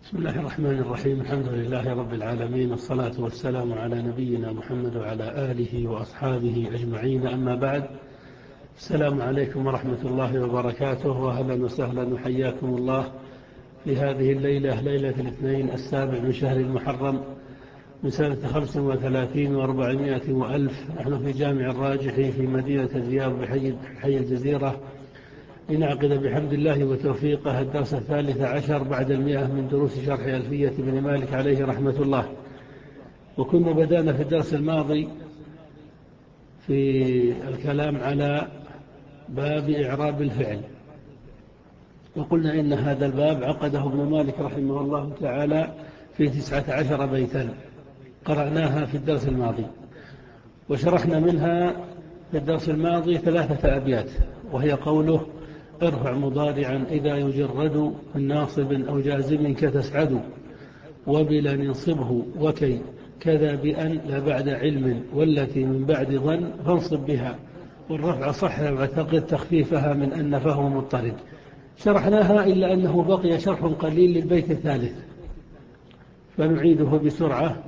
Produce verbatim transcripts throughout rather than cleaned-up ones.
بسم الله الرحمن الرحيم. الحمد لله رب العالمين، والصلاة والسلام على نبينا محمد وعلى آله وأصحابه أجمعين، أما بعد. السلام عليكم ورحمة الله وبركاته، وأهلا وسهلا وحياكم الله في هذه الليلة، ليلة الاثنين السابع من شهر المحرم من سنة خمس وثلاثين وأربعمائة وألف. نحن في جامع الراجح في مدينة الرياض بحي حي الجزيرة لنعقد بحمد الله وتوفيقه الدرس الثالث عشر بعد المئة من دروس شرح ألفية بن مالك عليه رحمة الله. وكنا بدأنا في الدرس الماضي في الكلام على باب إعراب الفعل، وقلنا إن هذا الباب عقده ابن مالك رحمه الله تعالى في تسعة عشر بيتا قرأناها في الدرس الماضي، وشرحنا منها في الدرس الماضي ثلاثة أبيات، وهي قوله: ارفع مضارعا إذا يجرد من ناصب أو جازم كتسعد، وبلا ننصبه وكي كذا بأن لا بعد علم، والتي من بعد ظن فانصب بها، والرفع صح واعتقد تخفيفها من أن فهو مضطرد. شرحناها إلا أنه بقي شرح قليل للبيت الثالث، فنعيده بسرعة.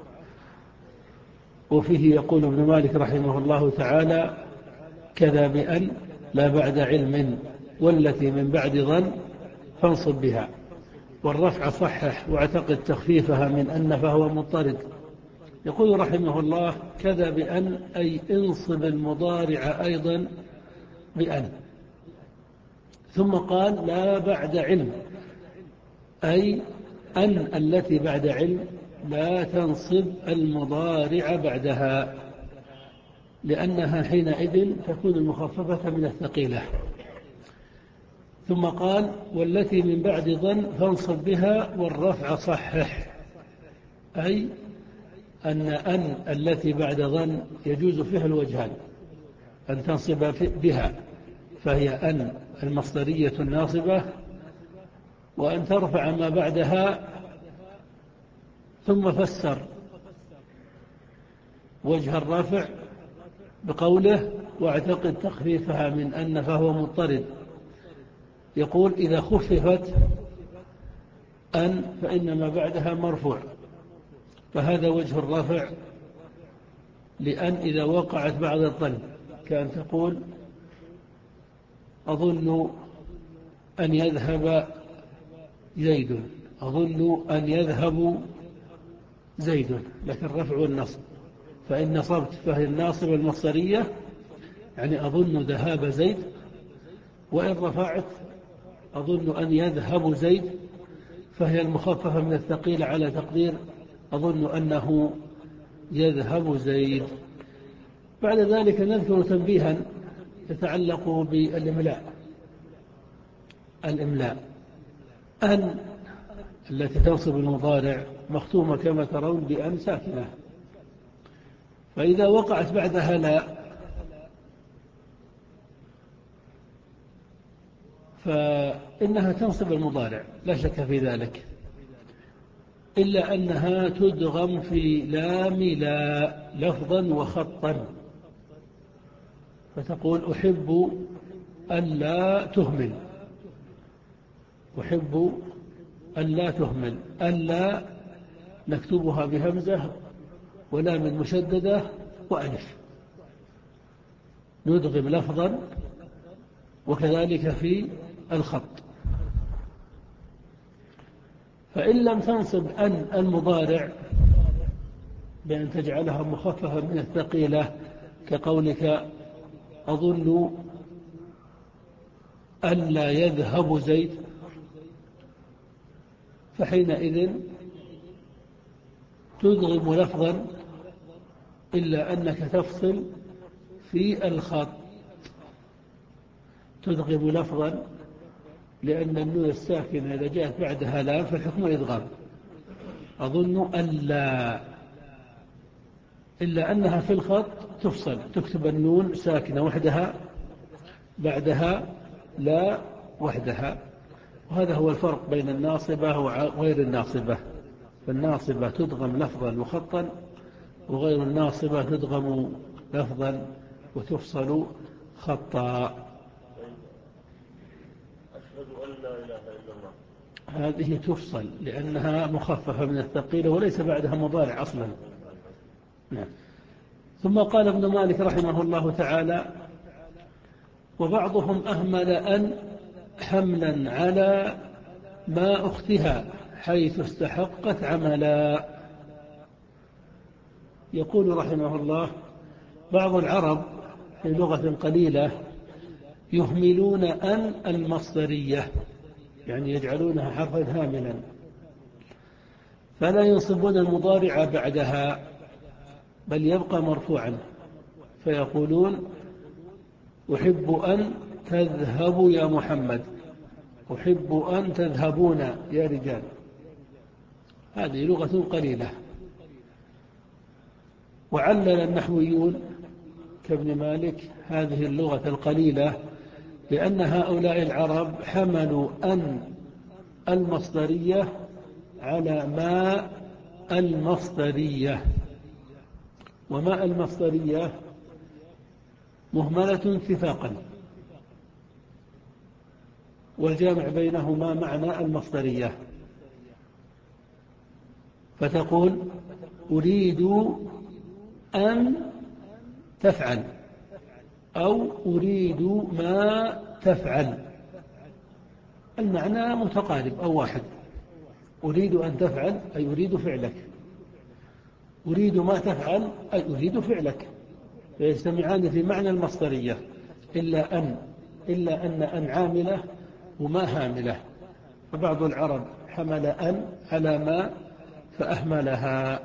وفيه يقول ابن مالك رحمه الله تعالى: كذا بأن لا بعد علم، والتي من بعد ظن فانصب بها، والرفع صحح واعتقد تخفيفها من أن فهو مضطرد. يقول رحمه الله: كذا بأن أي انصب المضارع أيضا بأن. ثم قال: لا بعد علم، أي أن التي بعد علم لا تنصب المضارع بعدها، لأنها حينئذ تكون المخففة من الثقيلة. ثم قال: والتي من بعد ظن فانصب بها، والرفع صحح، أي أن أن التي بعد ظن يجوز فيها الوجهان: أن تنصب بها فهي أن المصدرية الناصبة، وأن ترفع ما بعدها. ثم فسر وجه الرفع بقوله: واعتقد تخفيفها من أن فهو مضطرد. يقول: إذا خففت أن فإن ما بعدها مرفوع، فهذا وجه الرفع لأن إذا وقعت بعد الظن، كأن تقول: أظن أن يذهب زيد، أظن أن يذهب زيد، لكن الرفع والنصب، فإن نصبت فهي الناصب المصدرية، يعني أظن ذهاب زيد، وإن رفعت أظن أن يذهب زيد فهي المخففة من الثقيل على تقدير أظن أنه يذهب زيد. بعد ذلك نذكر تنبيها يتعلق بالإملاء. الإملاء: أن التي تنصب المضارع مختومة كما ترون بأن ساكنة، فإذا وقعت بعدها لا فإنها تنصب المضارع لا شك في ذلك، إلا أنها تدغم في لام لا لفظا وخطا، فتقول: أحب أن لا تهمل، أحب أن لا تهمل. أن لا نكتبها بهمزة ولام مشددة وألف، ندغم لفظا، وكذلك في الخط. فإن لم تنصب أن المضارع بأن تجعلها مخففة من الثقيلة، كقولك: أظن أن لا يذهب زيد، فحينئذ تدغم لفظا، إلا أنك تفصل في الخط، تدغم لفظا، لأن النون الساكنة إذا جاءت بعدها لام فالحكم إدغام. أظن أن لا، إلا أنها في الخط تفصل، تكتب النون ساكنة وحدها، بعدها لا وحدها. وهذا هو الفرق بين الناصبة وغير الناصبة. فالناصبة تدغم لفظا وخطا، وغير الناصبة تدغم لفظا وتفصل خطا. أشهد أن لا إله إلا الله. هذه تفصل لأنها مخففة من الثقيلة وليس بعدها مضارع أصلا. نعم. ثم قال ابن مالك رحمه الله تعالى: وبعضهم أهمل أن حملا على ما أختها حيث استحقت عملا. يقول رحمه الله: بعض العرب في لغة قليلة يهملون أن المصدرية، يعني يجعلونها حرفا هاملا، فلا ينصبون المضارع بعدها بل يبقى مرفوعا، فيقولون: أحب أن تذهبوا يا محمد، أحب أن تذهبون يا رجال. هذه لغة قليلة. وعلل النحويون كابن مالك هذه اللغة القليلة لأن هؤلاء العرب حملوا أن المصدرية على ما المصدرية، وما المصدرية مهملة اتفاقا، والجامع بينهما معنى المصدرية، فتقول: أريد أن تفعل، أو أريد ما تفعل، المعنى متقارب أو واحد. أريد أن تفعل أي أريد فعلك، أريد ما تفعل أي أريد فعلك، فيجتمعان في معنى المصدرية، إلا أن إلا أن أن عاملة وما هاملة. فبعض العرب حمل أن على ما فأهملها.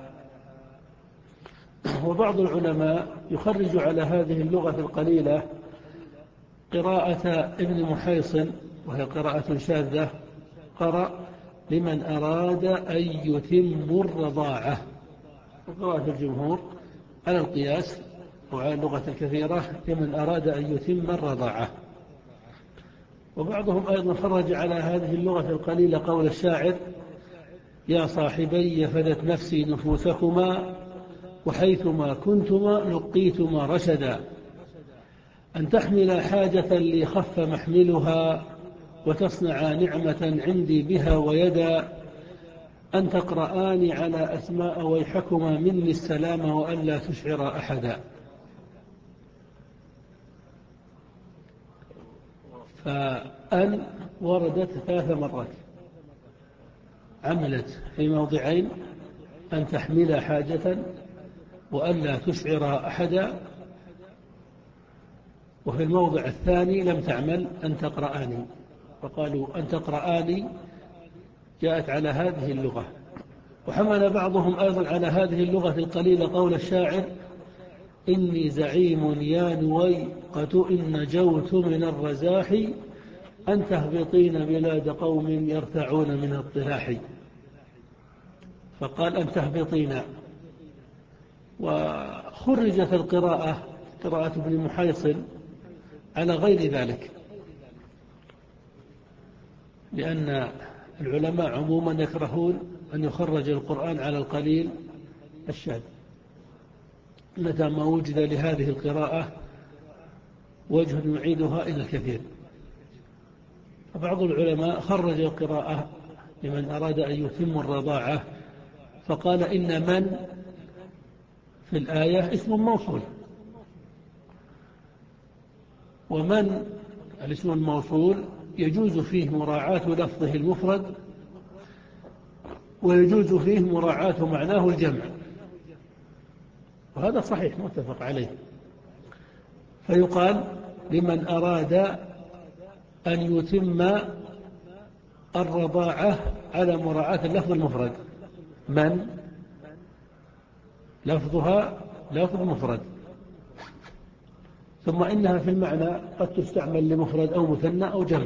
وبعض العلماء يخرج على هذه اللغة القليلة قراءة ابن محيصن، وهي قراءة شاذة، قرأ: لمن أراد أن يتم الرضاعة. وقراءة الجمهور على القياس وعلى اللغة الكثيرة: لمن أراد أن يتم الرضاعة. وبعضهم أيضا خرج على هذه اللغة القليلة قول الشاعر: يا صاحبي فدت نفسي نفوسكما، وحيثما كنتما لقيتما رشدا، أن تحمل حاجة لي خف محملها، وتصنع نعمة عندي بها ويدا، أن تقرآن على أسماء ويحكما مني السلام، وأن لا تشعر أحدا. فأن وردت ثلاث مرات، عملت في موضعين: أن تحمل حاجة، وأن لا تشعر أحدا، وفي الموضع الثاني لم تعمل: أن تقرآني. فقالوا أن تقرآني جاءت على هذه اللغة. وحمل بعضهم أيضا على هذه اللغة القليلة قول الشاعر: إني زعيم يا نويقة إن نجوت من الرزاح، أن تهبطين بلاد قوم يرتعون من الطلاح. فقال: أن تهبطين. وخرجت القراءة قراءة ابن محيصن على غير ذلك، لأن العلماء عموما يكرهون أن يخرج القرآن على القليل الشاذ، متى ما وجد لهذه القراءة وجه يعيدها إلى الكثير. فبعض العلماء خرج القراءة لمن أراد أن يتم الرضاعة، فقال: إن من في الآية اسم موصول، ومن الاسم الموصول يجوز فيه مراعاة لفظه المفرد، ويجوز فيه مراعاة معناه الجمع، وهذا صحيح متفق عليه. فيقال: لمن أراد أن يتم الرضاعة على مراعاة اللفظ المفرد. من لفظها لفظ مفرد، ثم إنها في المعنى قد تستعمل لمفرد أو مثنى أو جمع.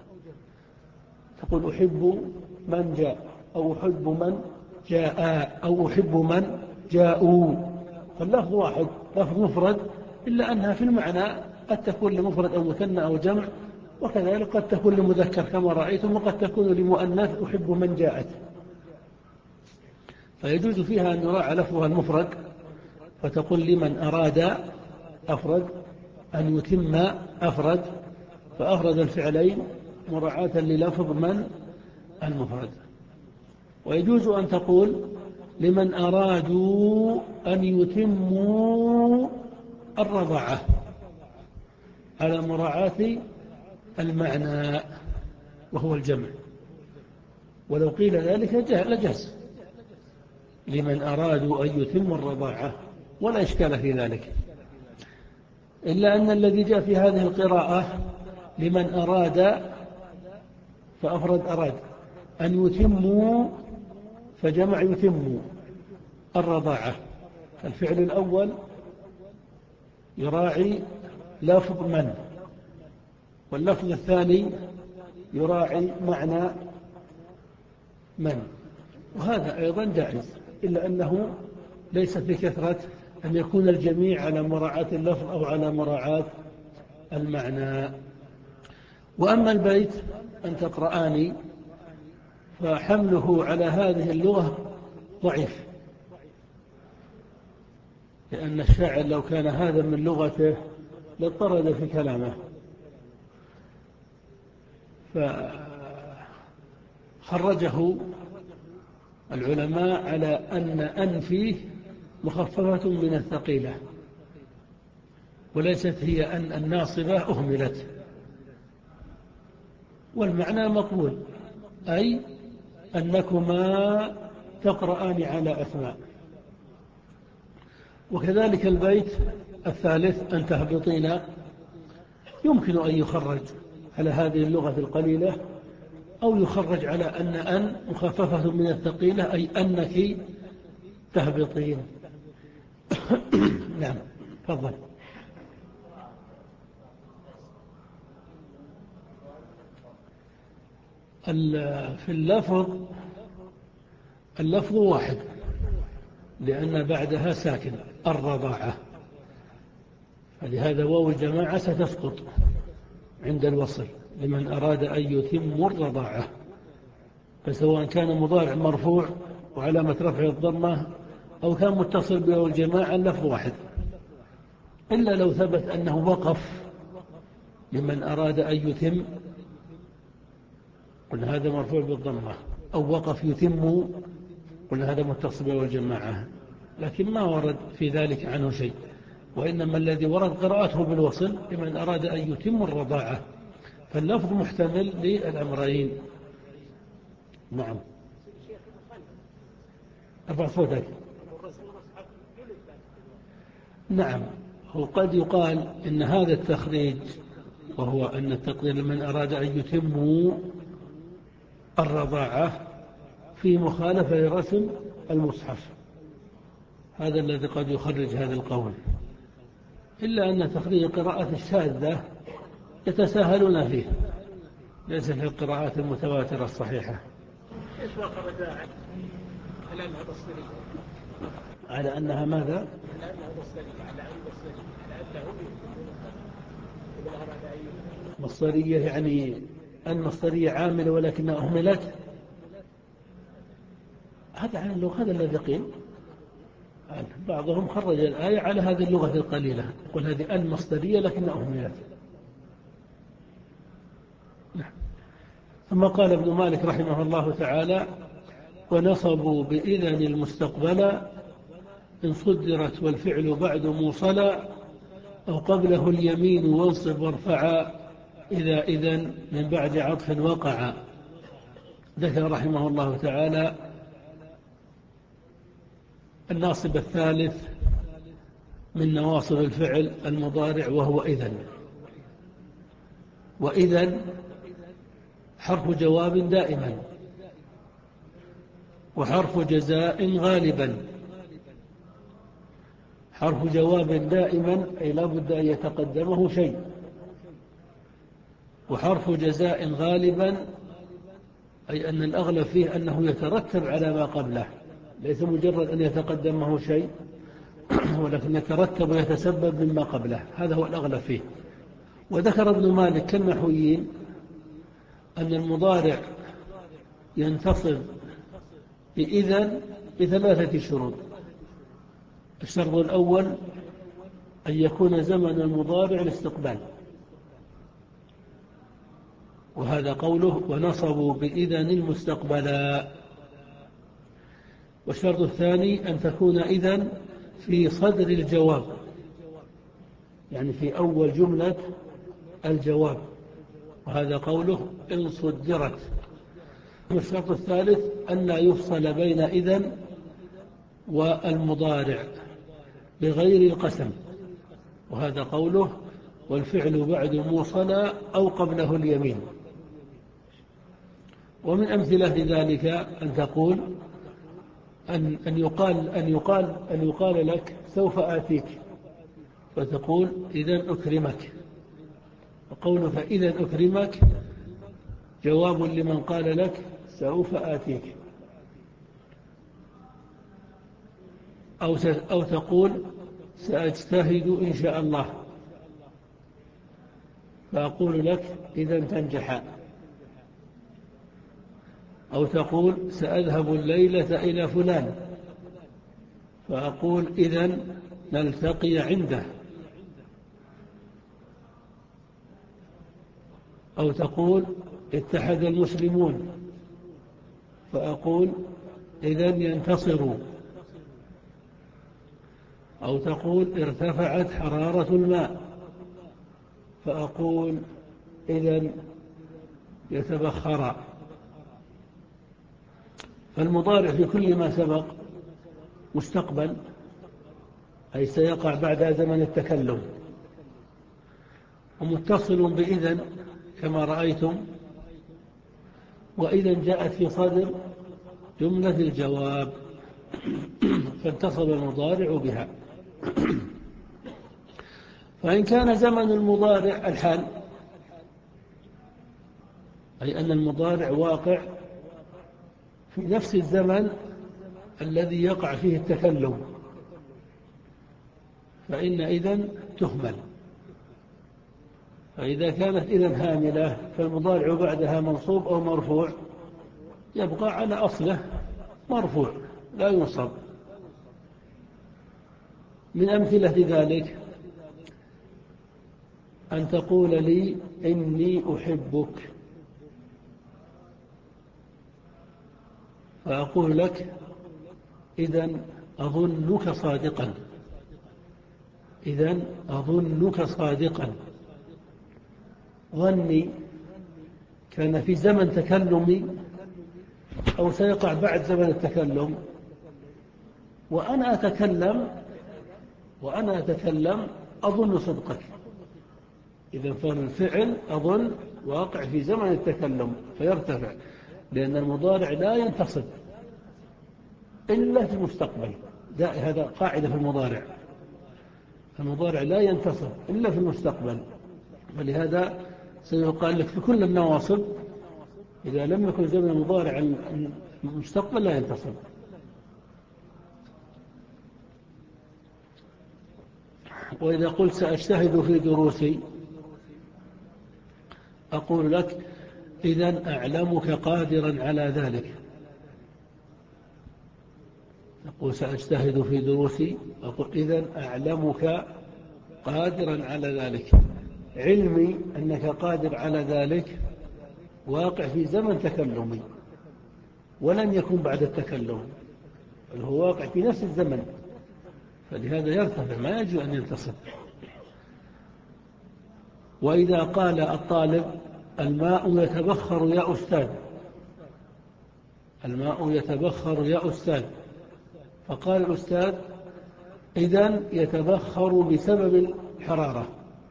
تقول: أحب من جاء، أو أحب من جاء، أو أحب من جاءوا، فاللفظ واحد لفظ مفرد، إلا أنها في المعنى قد تكون لمفرد أو مثنى أو جمع، وكذلك قد تكون لمذكر كما رأيتم، وقد تكون لمؤنث: أحب من جاءت. فيجوز فيها أن يراعى لفظها المفرد، فتقول: لمن أراد أفرد، أن يتم أفرد، فأفرد الفعلين مراعاة للفظ من المفرد. ويجوز أن تقول لمن أرادوا أن يتموا الرضاعة على مراعاة المعنى وهو الجمع، ولو قيل ذلك لجاز لمن أرادوا أن يتموا الرضاعة ولا إشكال في ذلك، إلا أن الذي جاء في هذه القراءة لمن أراد فأفرد أراد أن يتموا فجمع يتموا الرضاعة. الفعل الأول يراعي لفظ من، واللفظ الثاني يراعي معنى من، وهذا أيضا جائز، إلا أنه ليس في كثرة أن يكون الجميع على مراعاة اللفظ أو على مراعاة المعنى. وأما البيت أن تقرآني فحمله على هذه اللغة ضعيف، لأن الشاعر لو كان هذا من لغته لاضطرد في كلامه، فخرجه العلماء على أن أن فيه مخففة من الثقيلة، وليست هي أن الناصبة أهملت، والمعنى مقبول، أي أنكما تقرآن على أسماء. وكذلك البيت الثالث أن تهبطين يمكن أن يخرج على هذه اللغة القليلة، أو يخرج على أن أن مخففة من الثقيلة، أي أنك تهبطين. نعم تفضل. في اللفظ اللفظ واحد، لأن بعدها ساكن الرضاعة، فلهذا واو الجماعة ستسقط عند الوصل لمن أراد أن يتم الرضاعة، فسواء كان مضارع مرفوع وعلامة رفع الضمة أو كان متصل بواو الجماعة اللفظ واحد، إلا لو ثبت أنه وقف لمن أراد أن يتم، قلنا هذا مرفوع بالضمة، أو وقف يتم قلنا هذا متصل بواو الجماعة، لكن ما ورد في ذلك عنه شيء، وإنما الذي ورد قراءته بالوصل لمن أراد أن يتم الرضاعة، فاللفظ محتمل للأمرين. نعم ارفع صوتك. نعم، هو قد يقال إن هذا التخريج وهو أن التقدير لمن أراد أن يتم الرضاعة في مخالفة لرسم المصحف، هذا الذي قد يخرج هذا القول، إلا أن تخريج القراءات الشاذة يتساهلون فيه، ليس في القراءات المتواترة الصحيحة. إيش وقع داعي على أنها بصرية؟ على أنها ماذا؟ على أنها بصرية، على أن بصرية، على أنه مصدرية، يعني المصدرية عاملة ولكنها أهملت، هذا عن اللغة، هذا الذي قيل. بعضهم خرج الآية على هذه اللغة القليلة، يقول هذه المصدرية لكنها أهملت. ثم قال ابن مالك رحمه الله تعالى: ونصبوا بإذن المستقبل إن صدرت والفعل بعد موصلا، أو قبله اليمين وانصب وارفعا إذا إذن من بعد عطف وقع. ذكر رحمه الله تعالى الناصب الثالث من نواصب الفعل المضارع وهو إذن. وإذن حرف جواب دائما وحرف جزاء غالبا. حرف جواب دائما أي لا بد أن يتقدمه شيء، وحرف جزاء غالبا أي أن الأغلب فيه أنه يترتب على ما قبله، ليس مجرد أن يتقدمه شيء ولكن يترتب ويتسبب مما قبله، هذا هو الأغلب فيه. وذكر ابن مالك كالنحويين أن المضارع ينتصب بإذن بثلاثة شروط. الشرط الأول أن يكون زمن المضارع الاستقبال، وهذا قوله ونصبوا بإذن المستقبلا. والشرط الثاني أن تكون إذن في صدر الجواب، يعني في أول جملة الجواب، وهذا قوله إن صدرت. والشرط الثالث أن لا يفصل بين إذن والمضارع بغير القسم، وهذا قوله والفعل بعد موصلا أو قبله اليمين. ومن أمثلة ذلك أن تقول أن أن يقال أن يقال أن يقال لك سوف آتيك، فتقول إذن أكرمك. وقولك إذن أكرمك جواب لمن قال لك سوف آتيك. أو أو تقول سأجتهد إن شاء الله، فأقول لك إذن تنجح. أو تقول سأذهب الليلة إلى فلان، فأقول إذن نلتقي عنده. أو تقول اتحد المسلمون، فأقول إذن ينتصروا. أو تقول ارتفعت حرارة الماء، فأقول إذن يتبخر. فالمضارع في كل ما سبق مستقبل، أي سيقع بعد زمن التكلم، ومتصل بإذن كما رأيتم، وإذن جاءت في صدر جملة الجواب فانتصب المضارع بها. فإن كان زمن المضارع الحال، أي أن المضارع واقع في نفس الزمن الذي يقع فيه التكلم، فإن إذن تهمل. فإذا كانت إذن هاملة فالمضارع بعدها منصوب أو مرفوع يبقى على أصله مرفوع لا ينصب. من أمثلة ذلك أن تقول لي إني أحبك، فأقول لك إذن أظنك صادقا، إذن أظنك صادقا. ظني كان في زمن تكلمي أو سيقع بعد زمن التكلم، وأنا أتكلم وأنا أتكلم أظن صدقك. إذن فالفعل أظن واقع في زمن التكلم فيرتفع، لأن المضارع لا ينتصب إلا في المستقبل. هذا قاعدة في المضارع، المضارع لا ينتصب إلا في المستقبل. ولهذا سيقال لك في كل النواصب إذا لم يكن زمن المضارع المستقبل لا ينتصب. وإذا قلت سأجتهد في دروسي، أقول لك إذن أعلمك قادرا على ذلك. أقول سأجتهد في دروسي، أقول إذن أعلمك قادرا على ذلك. علمي أنك قادر على ذلك واقع في زمن تكلمي ولن يكون بعد التكلم، بل هو واقع في نفس الزمن، فلهذا يرتفع ما يجوز أن ينتصب. وإذا قال الطالب الماء يتبخر يا أستاذ، الماء يتبخر يا أستاذ، فقال الأستاذ إذن يتبخر بسبب الحرارة.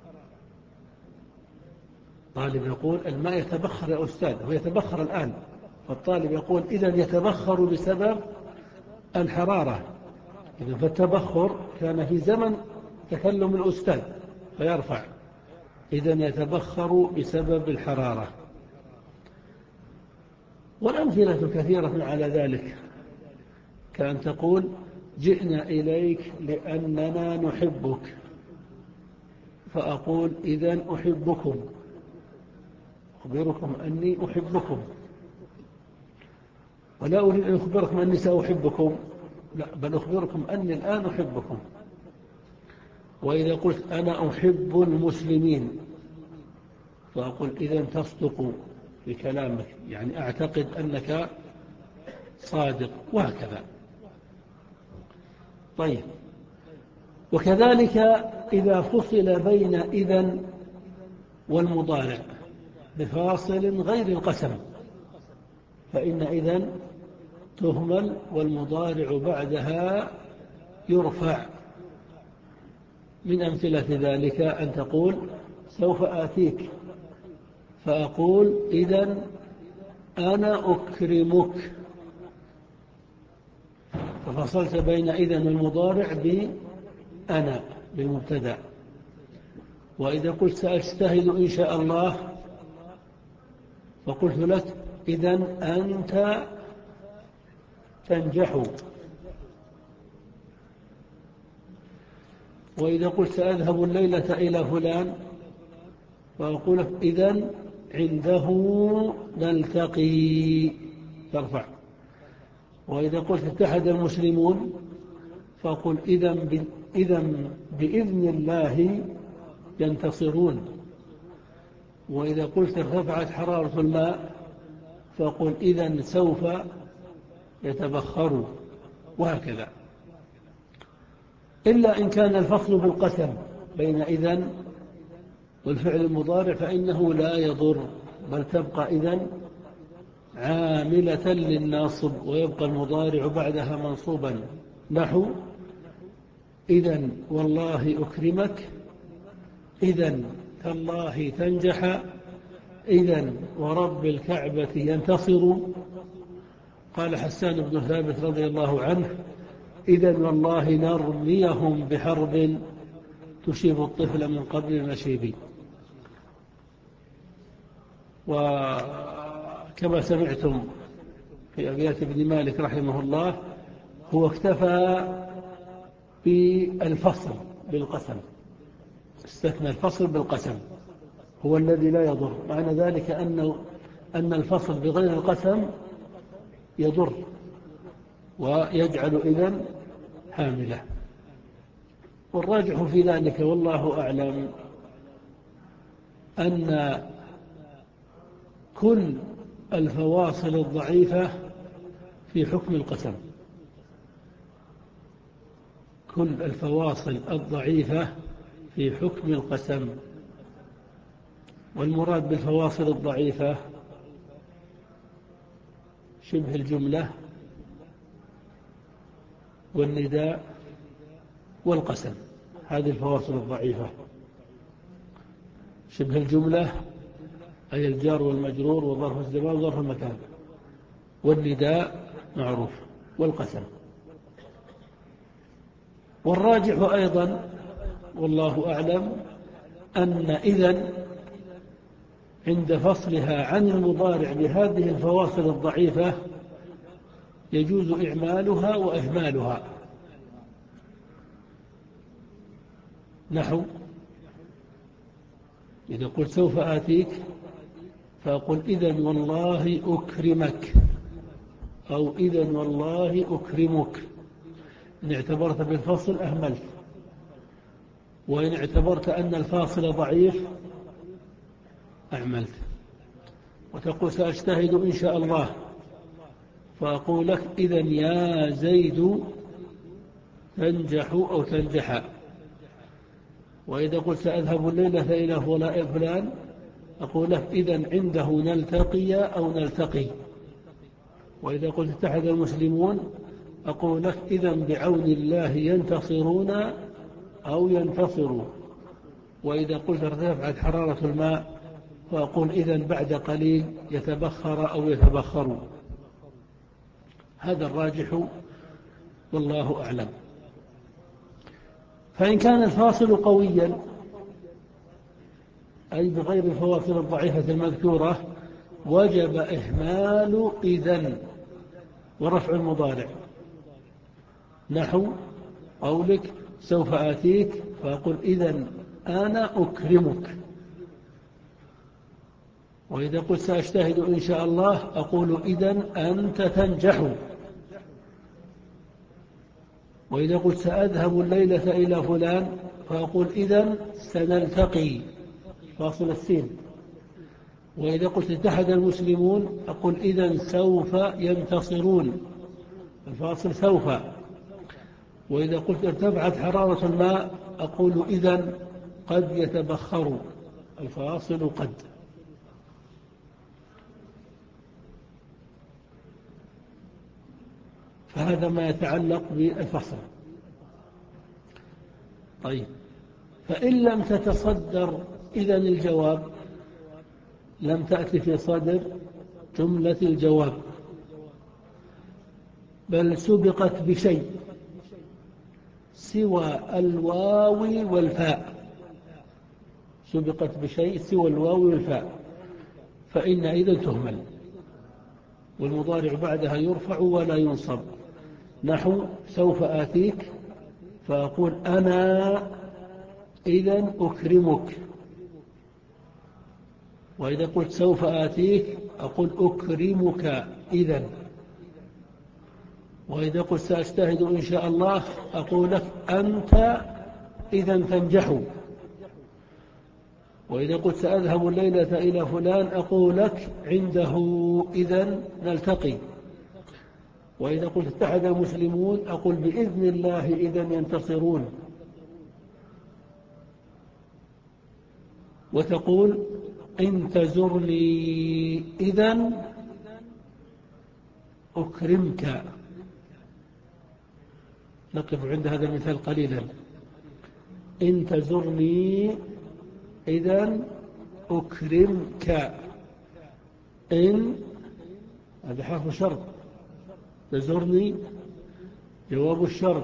طالب يقول الماء يتبخر يا أستاذ، هو يتبخر الآن، فالطالب يقول إذن يتبخر بسبب الحرارة. إذن فالتبخر كان في زمن تكلم الأستاذ فيرفع، إذن يتبخر بسبب الحرارة. والأمثلة كثيرة على ذلك، كأن تقول جئنا إليك لأننا نحبك، فأقول إذن أحبكم، أخبركم أني أحبكم، ولا أريد أن أخبركم أني سأحبكم، لا بل أخبركم أني الآن أحبكم. وإذا قلت أنا أحب المسلمين، فأقول إذن تصدق في كلامك، يعني أعتقد أنك صادق، وهكذا. طيب، وكذلك إذا فصل بين إذن والمضارع بفاصل غير القسم، فإن إذن تهمل والمضارع بعدها يرفع. من أمثلة ذلك أن تقول سوف آتيك، فأقول إذن أنا أكرمك، ففصلت بين إذن المضارع بأنا بالمبتدأ. وإذا قلت سأجتهد إن شاء الله، فقلت لك إذن أنت تنجح. وإذا قلت سأذهب الليلة إلى فلان، فأقول لك إذن عنده نلتقي، ترفع. وإذا قلت اتحد المسلمون، فأقول إذن إذن بإذن الله ينتصرون. وإذا قلت ارتفعت حرارة الماء، فأقول إذن سوف يتبخر، وهكذا. إلا إن كان الفصل بالقسم بين إذن والفعل المضارع فإنه لا يضر، بل تبقى إذن عاملة للناصب، ويبقى المضارع بعدها منصوبا، نحو إذن والله أكرمك، إذن تالله تنجح، إذن ورب الكعبة ينتصر. قال حسان بن ثابت رضي الله عنه إذن والله نرميهم بحرب تشيب الطفل من قبل المشيب. وكما سمعتم في أبيات ابن مالك رحمه الله، هو اكتفى بالفصل بالقسم، استثنى الفصل بالقسم، هو الذي لا يضر. معنى ذلك أنه أن الفصل بغير القسم يضر ويجعل إذن حاملة. والراجح في ذلك والله أعلم أن كل الفواصل الضعيفة في حكم القسم، كل الفواصل الضعيفة في حكم القسم. والمراد بالفواصل الضعيفة شبه الجملة والنداء والقسم، هذه الفواصل الضعيفة. شبه الجملة أي الجار والمجرور وظرف الزمان وظرف المكان، والنداء معروف، والقسم. والراجح أيضا والله أعلم أن إذن عند فصلها عن المضارع بهذه الفواصل الضعيفة يجوز إعمالها وإهمالها، نحو إذا قلت سوف آتيك، فأقول إذن والله أكرمك، أو إذن والله أكرمك. إن اعتبرت بالفصل أهملت، وإن اعتبرت أن الفاصل ضعيف أعملت. وتقول سأجتهد إن شاء الله، فأقول لك إذن يا زيد تنجح أو تنجح. وإذا قلت سأذهب الليلة إلى فلان، أقول لك إذن عنده نلتقي أو نلتقي. وإذا قلت اتحد المسلمون، أقول لك إذن بعون الله ينتصرون أو ينتصروا. وإذا قلت ارتفعت حرارة الماء، فأقول إذن بعد قليل يتبخر أو يتبخر. هذا الراجح والله أعلم. فإن كان الفاصل قويا أي بغير الفواصل الضعيفة المذكورة، وجب إهمال إذن ورفع المضارع، نحو قولك سوف آتيك، فأقول إذن أنا أكرمك. وإذا قلت سأجتهد إن شاء الله، أقول إذن أنت تنجح. وإذا قلت سأذهب الليلة إلى فلان، فأقول إذن سنلتقي، فاصل السين. وإذا قلت اتحد المسلمون أقول إذن سوف ينتصرون، الفاصل سوف. وإذا قلت ارتفعت حرارة الماء أقول إذن قد يتبخر، الفاصل قد. فهذا ما يتعلق بالفصل. طيب، فإن لم تتصدر إذن الجواب، لم تأتي في صدر جملة الجواب بل سبقت بشيء سوى الواو والفاء، سبقت بشيء سوى الواو والفاء، فإن إذن تهمل، والمضارع بعدها يرفع ولا ينصب. نحو سوف آتيك، فأقول أنا إذن أكرمك. وإذا قلت سوف آتيك أقول أكرمك إذن. وإذا قلت سأجتهد إن شاء الله أقول لك أنت إذن تنجح. وإذا قلت سأذهب الليلة إلى فلان أقول لك عنده إذن نلتقي. وإذا قلت اتحد المسلمون أقول بإذن الله إذن ينتصرون. وتقول إن تزرني إذن أكرمك. نقف عند هذا المثال قليلا. إن تزرني إذن أكرمك. إن هذا حرف شرط، تزرني جواب الشرط،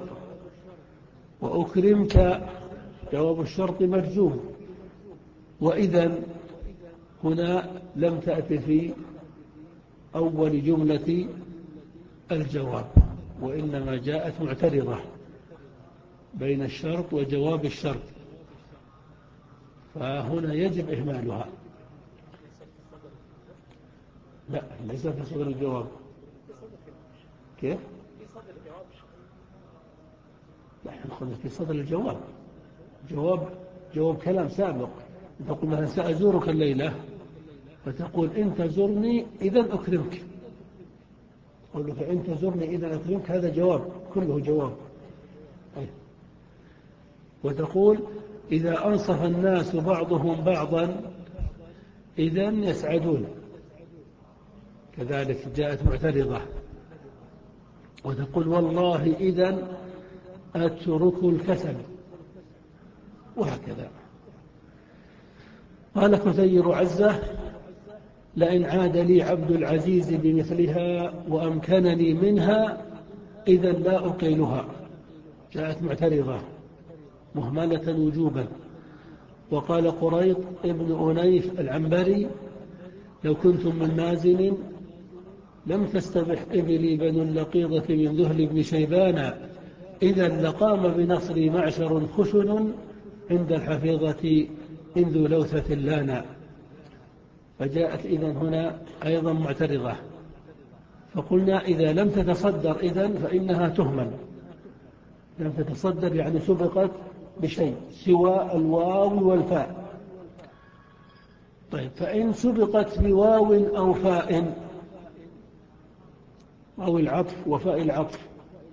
وأكرمك جواب الشرط مرجوم. وإذن هنا لم تأتي في أول جملة الجواب، وإنما جاءت معترضة بين الشرط وجواب الشرط، فهنا يجب إهمالها. لا، ليس في صدر الجواب. كيف؟ لا، نأخذ في صدر الجواب. جواب جواب كلام سابق. تقول مثلا سأزورك الليلة، فتقول إن تزرني إذن أكرمك. تقول لك إن تزرني إذن أكرمك، هذا جواب كله جواب. أي. وتقول إذا أنصف الناس بعضهم بعضا إذن يسعدون، كذلك جاءت معترضة. وتقول والله إذن أترك الكسل، وهكذا. قال كثير عزة لئن عاد لي عبد العزيز بمثلها وأمكنني منها إذن لا أقيلها. جاءت معترضة مهملة وجوبا. وقال قريط ابن أنيف العنبري لو كنتم من مازن لم تستبح إبلي بنو اللقيضة من ذهل بن شيبان إذا لقام بنصري معشر خشن عند الحفيظة إن ذو لوثة لانا. فجاءت إذن هنا أيضا معترضة. فقلنا إذا لم تتصدر إذن فإنها تهمل. لم تتصدر يعني سبقت بشيء سوى الواو والفاء. طيب، فإن سبقت بواو أو فاء، أو العطف وفاء العطف،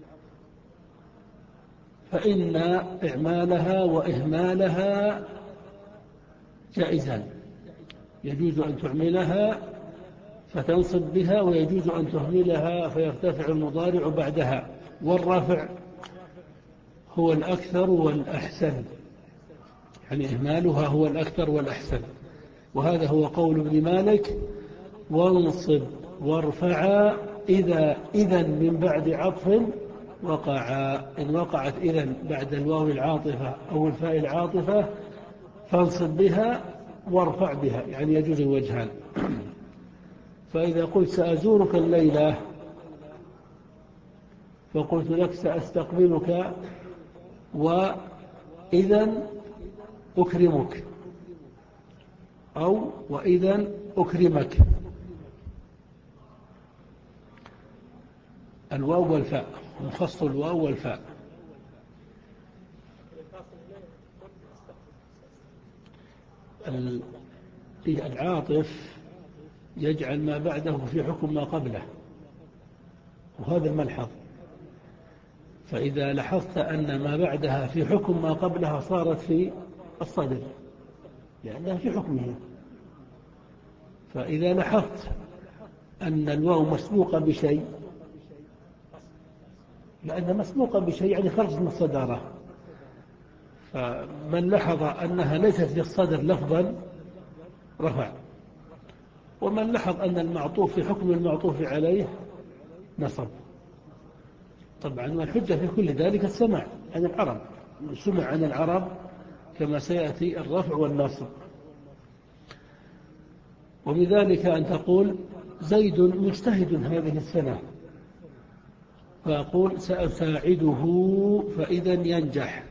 فإن إعمالها وإهمالها جائزان. يجوز أن تعملها فتنصب بها، ويجوز أن تهملها فيرتفع المضارع بعدها. والرفع هو الأكثر والأحسن، يعني إهمالها هو الأكثر والأحسن. وهذا هو قول ابن مالك وانصب وارفع إذا إذن من بعد عطف وقع. إن وقعت إذن بعد الواو العاطفة أو الفاء العاطفة فانصب بها وارفع بها، يعني يجوز الوجهان. فإذا قلت سأزورك الليلة فقلت لك سأستقبلك وإذن أكرمك، أو وإذن أكرمك. الواو والفاء، مخص الواو والفاء. العاطف يجعل ما بعده في حكم ما قبله، وهذا الملحظ. فإذا لاحظت أن ما بعدها في حكم ما قبلها صارت في الصدر لأنها في حكمه. فإذا لاحظت أن الواو مسبوقة بشيء، لأنها مسبوقة بشيء يعني خرجت من الصدارة، فمن لاحظ أنها ليست في الصدر لفظا رفع، ومن لاحظ أن المعطوف في حكم المعطوف عليه نصب. طبعا والحجة في كل ذلك السمع عن العرب، سمع عن العرب كما سيأتي الرفع والنصب. وبذلك أن تقول زيد مجتهد هذه السنة، فأقول سأساعده فإذا ينجح.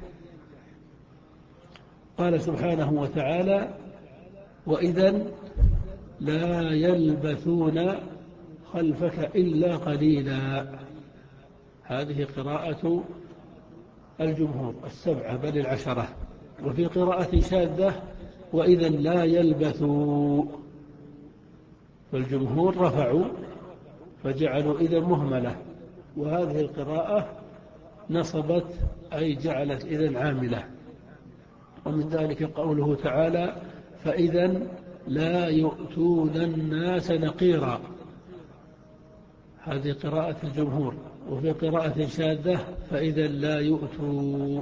قال سبحانه وتعالى وإذا لا يلبثون خلفك إلا قليلا. هذه قراءة الجمهور السبعة بل العشرة. وفي قراءة شاذة وإذا لا يلبثوا، فالجمهور رفعوا فجعلوا إذا مهملة، وهذه القراءة نصبت أي جعلت إذا عاملة. ومن ذلك قوله تعالى فإذا لا يؤتون الناس نقيرا، هذه قراءة الجمهور. وفي قراءة شاذة فإذا لا يؤتوا.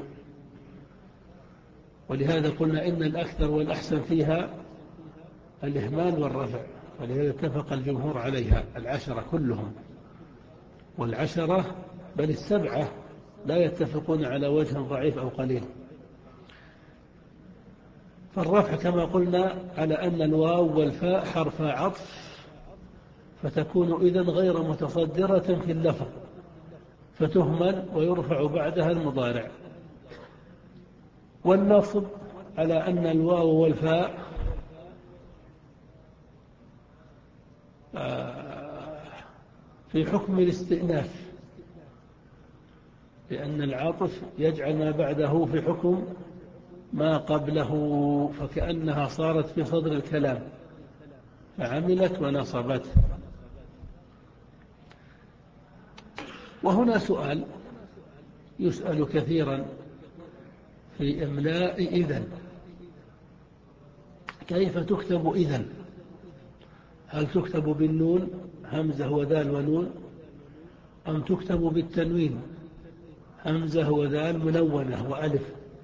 ولهذا قلنا إن الأكثر والأحسن فيها الإهمال والرفع، ولهذا اتفق الجمهور عليها العشرة كلهم. والعشرة بل السبعة لا يتفقون على وجه ضعيف أو قليل. فالرفع كما قلنا على أن الواو والفاء حرف عطف، فتكون إذن غير متصدرة في اللفظ فتهمل ويرفع بعدها المضارع. والنصب على أن الواو والفاء في حكم الاستئناف، لأن العاطف يجعل ما بعده في حكم ما قبله، فكأنها صارت في صدر الكلام فعملت ونصبت. وهنا سؤال يسأل كثيرا في إملاء إذن: كيف تكتب إذن؟ هل تكتب بالنون همزة وذال ونون، أم تكتب بالتنوين همزة وذال منونة وألف؟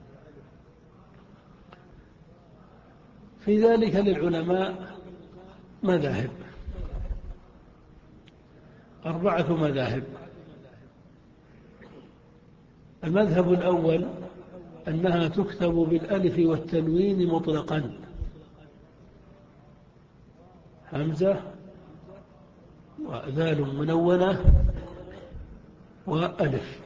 في ذلك للعلماء مذاهب، أربعة مذاهب. المذهب الأول أنها تكتب بالألف والتنوين مطلقا، همزة وذال منونة وألف،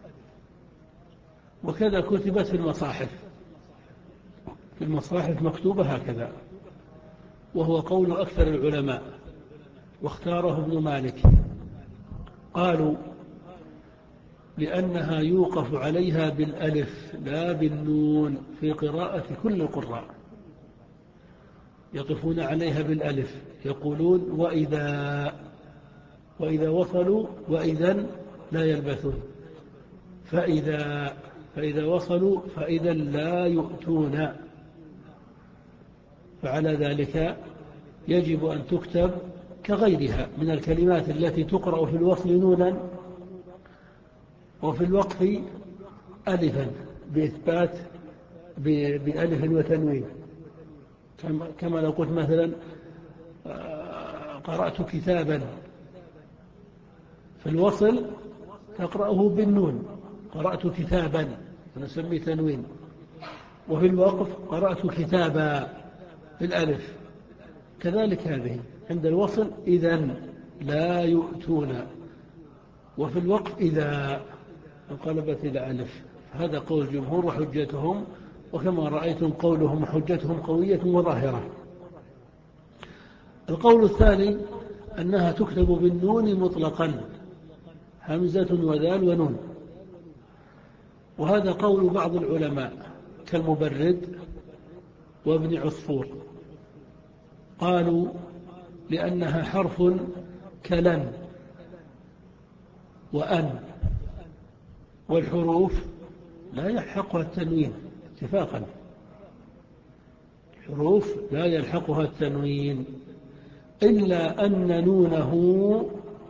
وكذا كتبت في المصاحف، في المصاحف مكتوبة هكذا، وهو قول أكثر العلماء، واختاره ابن مالك. قالوا لأنها يوقف عليها بالألف لا بالنون في قراءة كل القراء، يقفون عليها بالألف، يقولون وإذا وإذا وصلوا وإذا لا يلبثون، فإذا فإذا وصلوا فإذا لا يؤتون. فعلى ذلك يجب أن تكتب كغيرها من الكلمات التي تقرأ في الوصل نونا وفي الوقف ألفا بإثبات بألف وتنوين، كما لو قلت مثلا قرأت كتابا، في الوصل تقرأه بالنون قرأت كتابا ونسميه تنوين، وفي الوقف قرأت كتابا بالألف. كذلك هذه عند الوصل إذن لا يؤتون، وفي الوقف إذا انقلبت إلى ألف. هذا قول الجمهور وحجتهم، وكما رأيتم قولهم وحجتهم قوية وظاهرة. القول الثاني أنها تكتب بالنون مطلقا، همزة وذال ونون، وهذا قول بعض العلماء كالمبرد وابن عصفور. قالوا لأنها حرف كلن وأن، والحروف لا يلحقها التنوين اتفاقا، الحروف لا يلحقها التنوين إلا أن نونه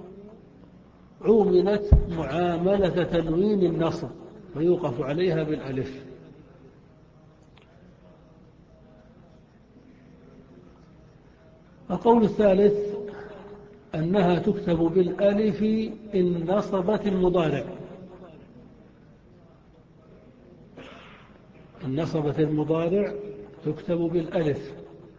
عوملت معاملة تنوين النصب ويوقف عليها بالألف. القول الثالث أنها تكتب بالألف إن نصبت المضارع، إن نصبت المضارع تكتب بالألف،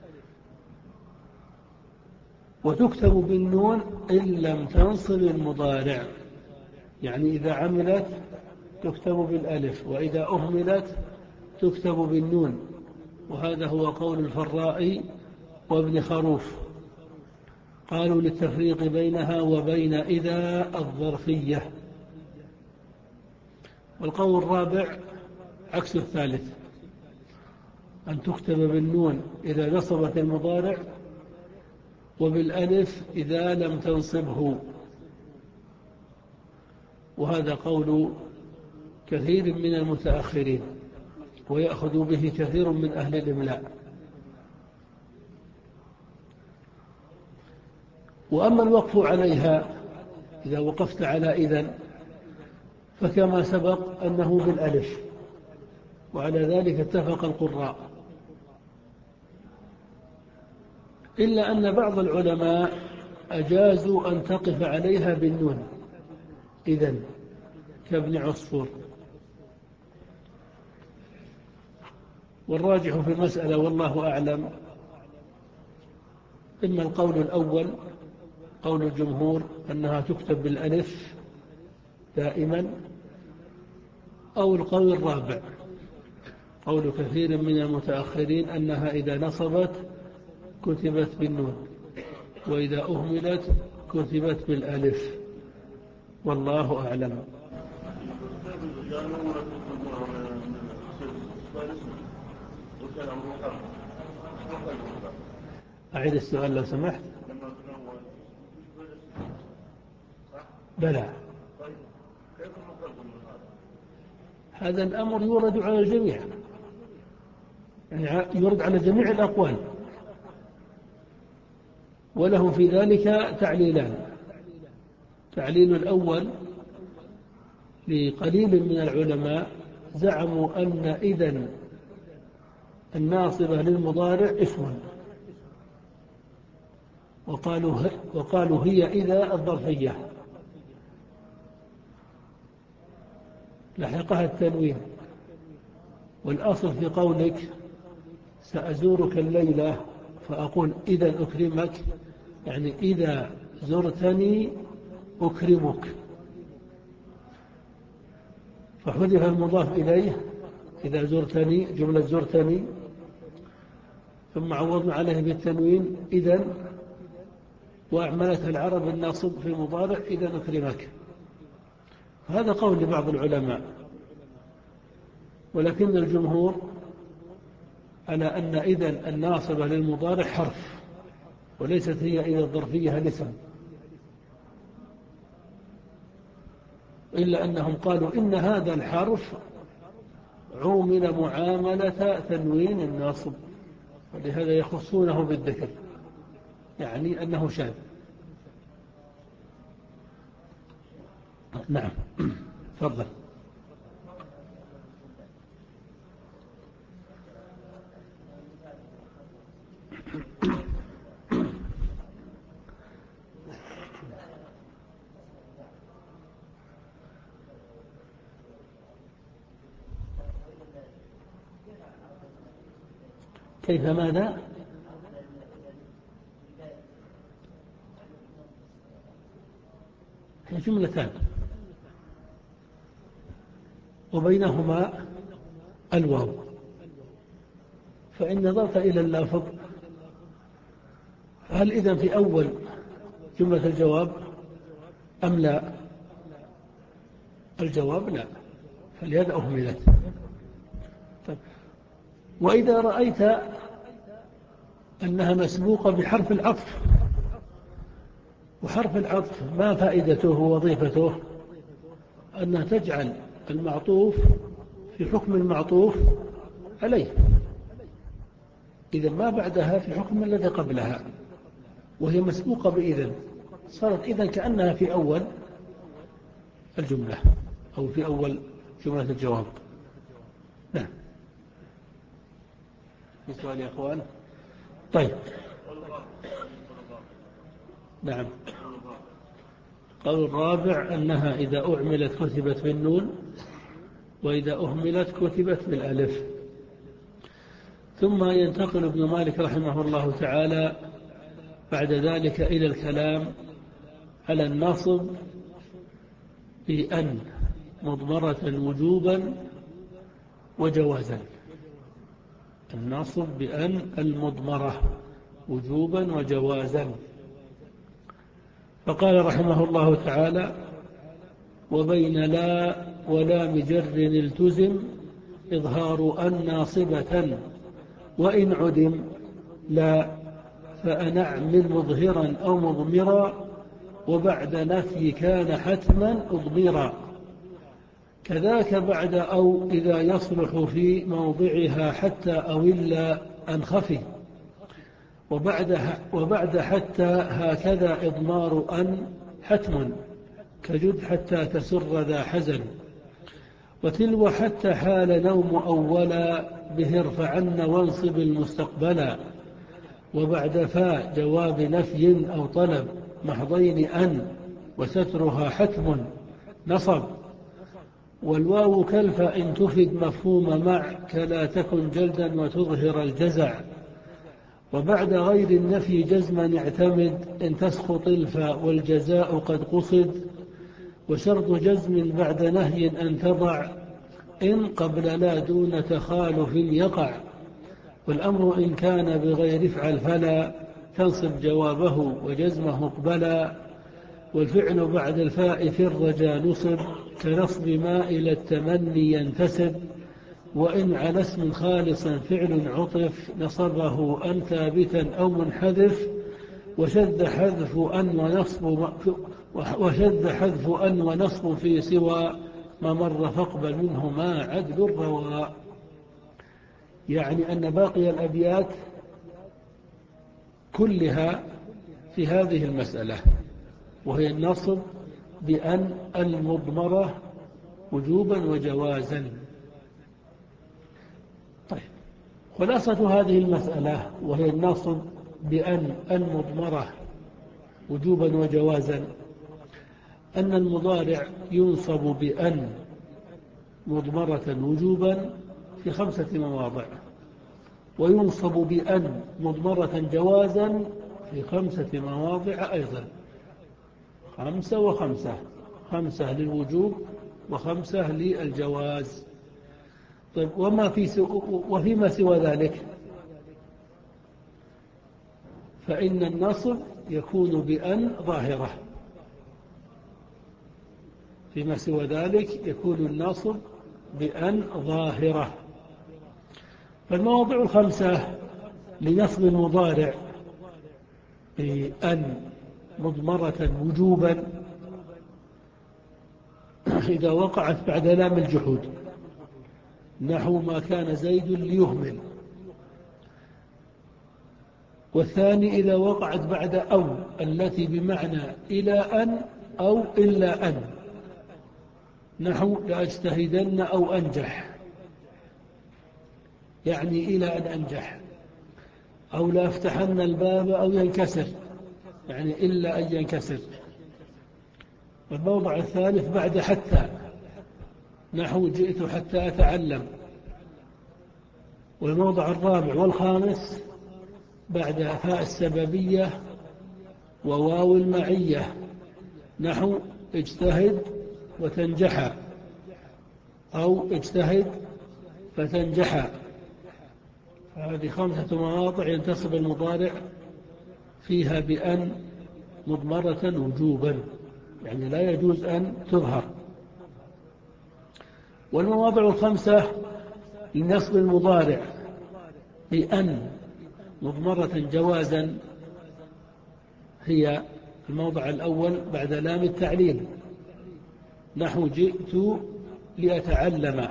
وتكتب بالنون إن لم تنصب المضارع، يعني إذا عملت تكتب بالألف، وإذا أهملت تكتب بالنون. وهذا هو قول الفراء وابن خروف، قالوا للتفريق بينها وبين إذا الظرفية. والقول الرابع عكس الثالث، أن تكتب بالنون إذا نصبت المضارع وبالألف إذا لم تنصبه، وهذا قول كثير من المتأخرين ويأخذ به كثير من أهل الإملاء. وأما الوقف عليها إذا وقفت على إذن فكما سبق أنه بالألف، وعلى ذلك اتفق القراء، إلا أن بعض العلماء أجازوا أن تقف عليها بالنون إذن كابن عصفور. والراجح في المسألة والله أعلم إما القول الأول قول الجمهور أنها تكتب بالألف دائما، أو القول الرابع قول كثير من المتأخرين أنها إذا نصبت كتبت بالنون، وإذا أهملت كتبت بالألف، والله أعلم. أعيد السؤال لو سمحت. بلى، هذا الأمر يورد على الجميع، يعني يورد على جميع الأقوال، ولهم في ذلك تعليلان. تعليل الأول لقليل من العلماء زعموا أن إذن الناصبة للمضارع اسم، وقالوا وقالوا هي إذا الظرفية لحقها التنوين. والأصل في قولك سأزورك الليلة فأقول إذا أكرمك، يعني إذا زرتني أكرمك، فحذف المضاف إليه إذا زرتني جملة زرتني، ثم عوضنا عليه بالتنوين إذن، وأعملتها العرب الناصب في المضارع إذا أكرمك. هذا قول لبعض العلماء، ولكن الجمهور على أن إذن الناصبة للمضارع حرف، وليست هي إذا الظرفية الاسم، إلا أنهم قالوا إن هذا الحرف عومل معاملة تنوين الناصب، ولهذا يخصونه بالذكر، يعني أنه شاذ. نعم، تفضل. كيف ماذا؟ هي جملتان وبينهما الواو، فإن نظرت إلى اللافظ هل إذن في أول جملة الجواب أم لا؟ الجواب لا، فلهذا أهملت. طيب. وإذا رأيت أنها مسبوقة بحرف العطف وحرف العطف ما فائدته ووظيفته؟ أنها تجعل المعطوف في حكم المعطوف عليه، إذا ما بعدها في حكم الذي قبلها، وهي مسبوقة بإذن، صارت إذن كأنها في أول الجملة أو في أول جملة الجواب. نعم. في سؤال يا أخوان؟ طيب. نعم. قول الرابع أنها إذا أعملت كتبت بالنون، وإذا أهملت كتبت بالألف. ثم ينتقل ابن مالك رحمه الله تعالى بعد ذلك إلى الكلام على النصب بأن مضمرة وجوبا وجوازا. النصب بأن المضمرة وجوبا وجوازا. فقال رحمه الله تعالى: وبين لا ولا مجر التزم إظهار أن ناصبة، وإن عدم لا فأنعمل مظهرا أو مضمرا، وبعد نفي كان حتما أضمرا. كذاك بعد أو إذا يصلح في موضعها حتى أو إلا أنخفي، وبعد, وبعد حتى هكذا إضمار أن حتم كجد حتى تسر ذا حزن. وتلو حتى حال نوم أولا به ارفعن وانصب المستقبلا. وبعد فاء جواب نفي أو طلب محضين أن وسترها حتم نصب. والواو كلف إن تفد مفهوم مع كلا تكن جلدا وتظهر الجزع. وبعد غير النفي جزما اعتمد إن تسقط الفاء والجزاء قد قصد. وشرط جزم بعد نهي أن تضع إن قبل لا دون تخالف يقع. والأمر إن كان بغير افعل فلا تنصب جوابه وجزمه اقبلا. والفعل بعد الفاء في الرجا نصب كنصب ما إلى التمني ينتسب. وإن على اسم خالص فعل عطف نصبه أن ثابتا أو منحذف. وشذ حذف أن ونصب وشذ حذف أن ونصب في سوى ما مر فاقبل منه ما عدل الرواء. يعني أن باقي الأبيات كلها في هذه المسألة، وهي النصب بأن المضمرة وجوبا وجوازا. طيب، خلاصة هذه المسألة وهي النصب بأن المضمرة وجوبا وجوازا أن المضارع ينصب بأن مضمرة وجوبا في خمسة مواضع، وينصب بأن مضمرة جوازا في خمسة مواضع أيضا، خمسة وخمسة، خمسة للوجوب وخمسة للجواز. طيب، وما في سو... وفيما سوى ذلك فإن النصب يكون بأن ظاهرة، فيما سوى ذلك يكون النصب بأن ظاهرة. فالمواضع الخمسة لنصب المضارع بأن مضمرة وجوبا إذا وقعت بعد لام الجحود، نحو ما كان زيد ليهمل. والثاني إذا وقعت بعد أو التي بمعنى إلى أن أو إلا أن، نحو لأجتهدن أو أنجح، يعني إلى أن أنجح. أو لا أفتحن الباب أو ينكسر، يعني إلا أن ينكسر. والموضع الثالث بعد حتى، نحو جئت حتى أتعلم. والموضع الرابع والخامس بعد فاء السببية وواو المعية، نحو اجتهد وتنجح أو اجتهد فتنجح. هذه خمسة مواضع ينتصب المضارع فيها بأن مضمرة وجوبا، يعني لا يجوز أن تظهر. والمواضع الخمسة لنصب المضارع بأن مضمرة جوازا هي الموضع الأول بعد لام التعليل، نحو جئت لأتعلم.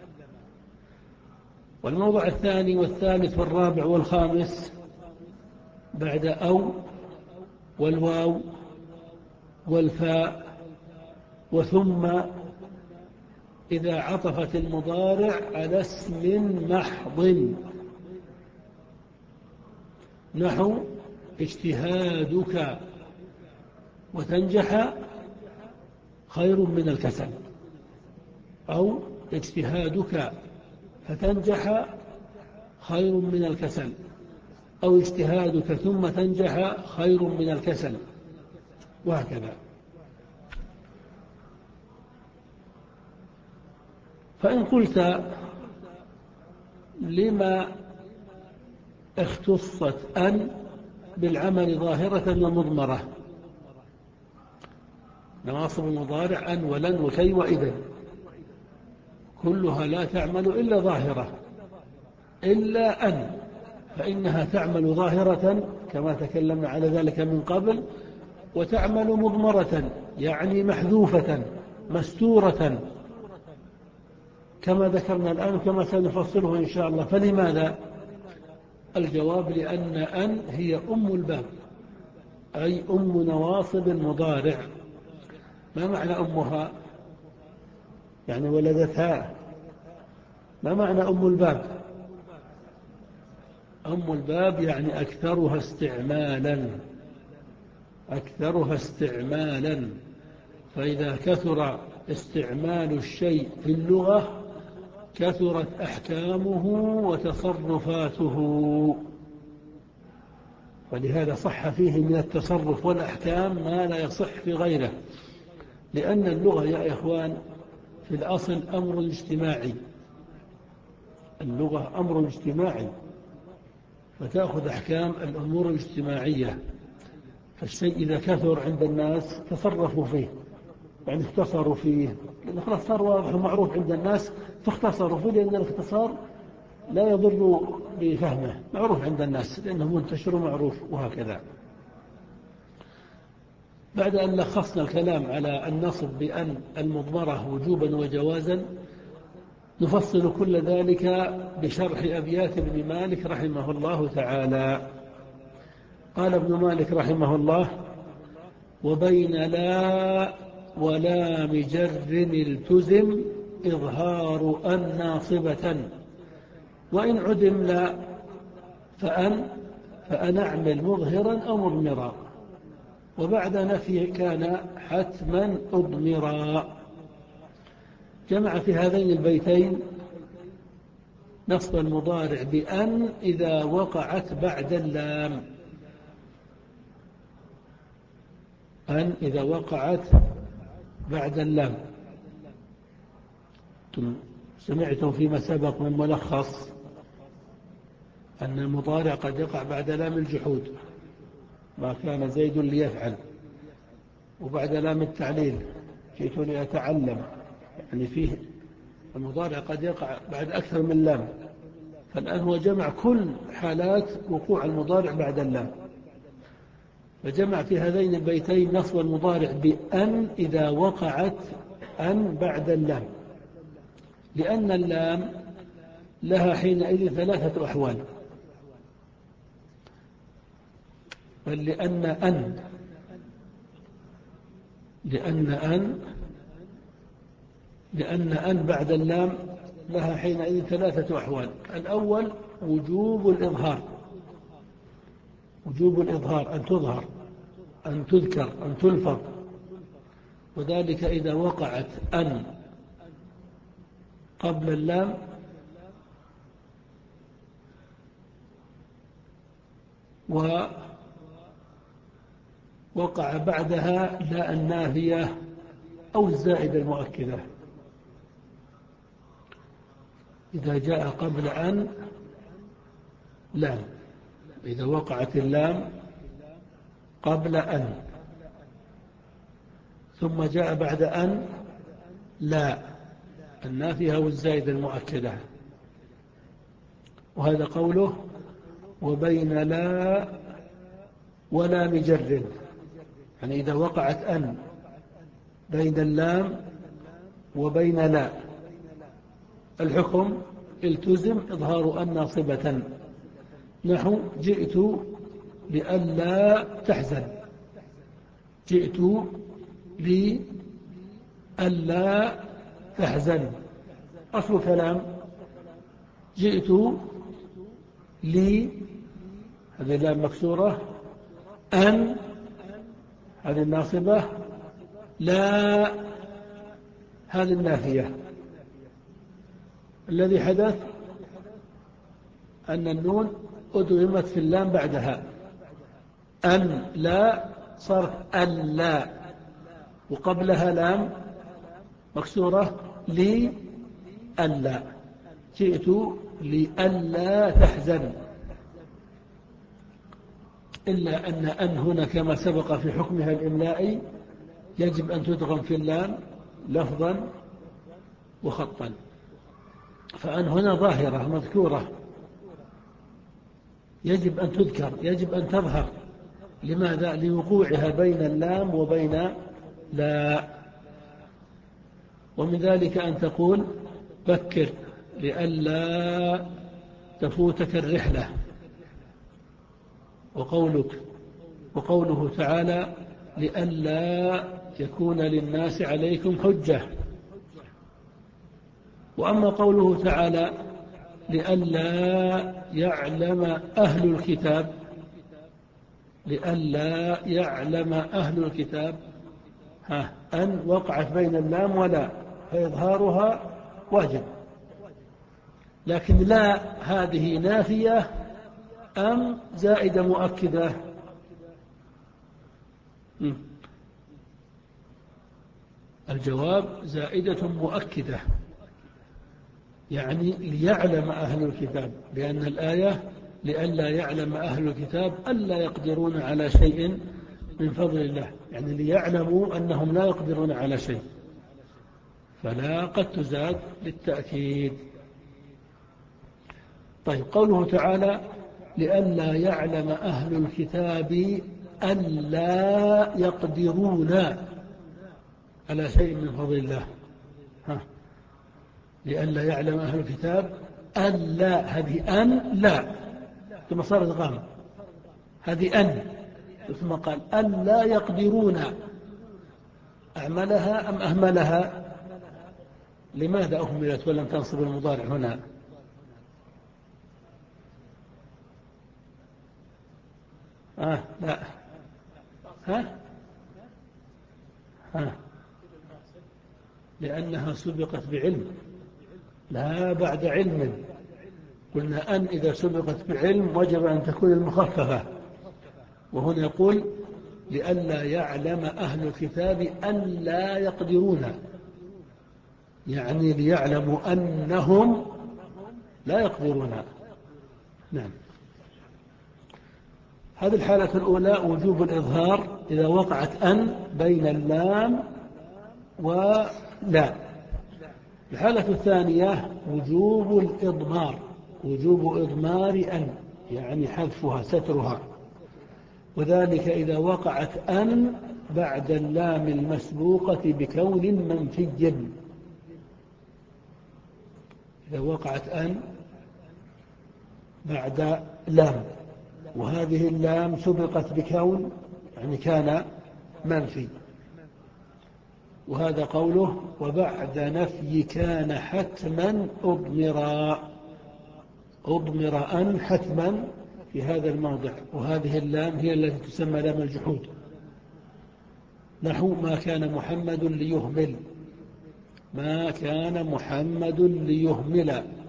والموضع الثاني والثالث والرابع والخامس بعد أو والواو والفاء وثم إذا عطفت المضارع على اسم محض، نحو اجتهادك وتنجح خير من الكسل، أو اجتهادك فتنجح خير من الكسل، أو اجتهادك ثم تنجح خير من الكسل، وهكذا. فإن قلت لما اختصت أن بالعمل ظاهرة ومضمرة، نواصب المضارع أن ولن وكي وإذن كلها لا تعمل إلا ظاهرة، إلا أن فإنها تعمل ظاهرة كما تكلمنا على ذلك من قبل، وتعمل مضمرة يعني محذوفة مستورة كما ذكرنا الآن كما سنفصله إن شاء الله. فلماذا؟ الجواب لأن أن هي أم الباب، أي أم نواصب المضارع. ما معنى أمها؟ يعني ولدتها. ما معنى أم الباب؟ أم الباب يعني أكثرها استعمالا، أكثرها استعمالا. فإذا كثر استعمال الشيء في اللغة كثرت أحكامه وتصرفاته، ولهذا صح فيه من التصرف والأحكام ما لا يصح في غيره، لأن اللغة يا إخوان في الأصل أمر اجتماعي، اللغة أمر اجتماعي فتأخذ أحكام الأمور الاجتماعية. فالشيء إذا كثر عند الناس تصرفوا فيه، يعني اختصروا فيه، لأنه خلاص صار واضح ومعروف عند الناس فاختصروا فيه، لأن الاختصار لا يضر بفهمه، معروف عند الناس لأنه منتشر ومعروف، وهكذا. بعد أن لخصنا الكلام على النصب بأن المضمرة وجوبا وجوازا، نفصل كل ذلك بشرح أبيات ابن مالك رحمه الله تعالى. قال ابن مالك رحمه الله: وبين لا ولام جر التزم إظهار أن ناصبة، وإن عدم لا فأن فأن أعمل مظهرا أو مضمرا، وبعد نفي كان حتما أضمرا. جمع في هذين البيتين نصب المضارع بأن إذا وقعت بعد اللام، أن إذا وقعت بعد اللام. سمعتم فيما سبق من ملخص أن المضارع قد يقع بعد لام الجحود، ما كان زيد ليفعل، وبعد لام التعليل جئت لأتعلم، يعني فيه المضارع قد يقع بعد أكثر من لام. فالآن هو جمع كل حالات وقوع المضارع بعد اللام، فجمع في هذين البيتين نصب المضارع بأن إذا وقعت أن بعد اللام، لأن اللام لها حينئذ ثلاثة أحوال. بل لأن أن لأن أن لأن أن بعد اللام لها حينئذ ثلاثة أحوال. الأول وجوب الإظهار، وجوب الإظهار أن تظهر، أن تذكر، أن تلفظ، وذلك إذا وقعت أن قبل اللام ووقع بعدها لا النافية أو الزائدة المؤكدة. إذا جاء قبل أن لام، إذا وقعت اللام قبل أن ثم جاء بعد أن لا النافية أو الزائدة المؤكدة. وهذا قوله وبين لا ولام جر، يعني إذا وقعت أن بين اللام وبين لا الحكم التزم إظهار أن ناصبة، نحو جئت لئلا تحزن، جئت لئلا تحزن. أصل كلام جئت لي، هذه اللام مكسورة، أن هذه الناصبة، لا هذه النافية. الذي حدث أن النون أدغمت في اللام بعدها، أن لا صارت ألا، وقبلها لام مكسورة لي ألا، جئت لألا تحزن. إلا أن أن هنا كما سبق في حكمها الإملائي يجب أن تدغم في اللام لفظا وخطا، فأن هنا ظاهرة مذكورة يجب أن تذكر، يجب أن تظهر. لماذا؟ لوقوعها بين اللام وبين لا. ومن ذلك أن تقول بكر لئلا تفوتك الرحلة، وقولك وقوله تعالى لئلا يكون للناس عليكم حجة. وأما قوله تعالى لئلا يعلم أهل الكتاب، لئلا يعلم أهل الكتاب، ها أن وقعت بين اللام ولا، فإظهارها واجب. لكن لا هذه نافية أم زائدة مؤكدة؟ الجواب زائدة مؤكدة، يعني ليعلم أهل الكتاب، لأن الآية لئلا يعلم أهل الكتاب ألا يقدرون على شيء من فضل الله، يعني ليعلموا أنهم لا يقدرون على شيء، فلا قد تزاد للتأكيد. طيب، قوله تعالى لئلا يعلم أهل الكتاب ألا يقدرون على شيء من فضل الله، ها لئلا يعلم أهل الكتاب ألا، هذه أن لا ثم صارت غام، هذه أن ثم قال ألا يقدرون، أعملها أم أهملها؟ لماذا أهملت ولم تنصب المضارع هنا؟ آه لا ها ها لأنها سبقت بعلم لا بعد علم. قلنا أن إذا سبقت بعلم وجب أن تكون المخففة، وهنا يقول لئلا يعلم أهل الكتاب أن لا يقدرون، يعني ليعلموا أنهم لا يقدرون. نعم. هذه الحالة الأولى وجوب الإظهار إذا وقعت أن بين اللام ولا. الحالة الثانية وجوب الإضمار، وجوب إضمار أن يعني حذفها سترها، وذلك إذا وقعت أن بعد اللام المسبوقة بكون منفي. إذا وقعت أن بعد لام وهذه اللام سبقت بكون يعني كان منفي، وهذا قوله وبعد نفي كان حتما أضمرا، أضمر أن حتما في هذا الموضع، وهذه اللام هي التي تسمى لام الجحود، نحو ما كان محمد ليهمل، ما كان محمد ليهمل،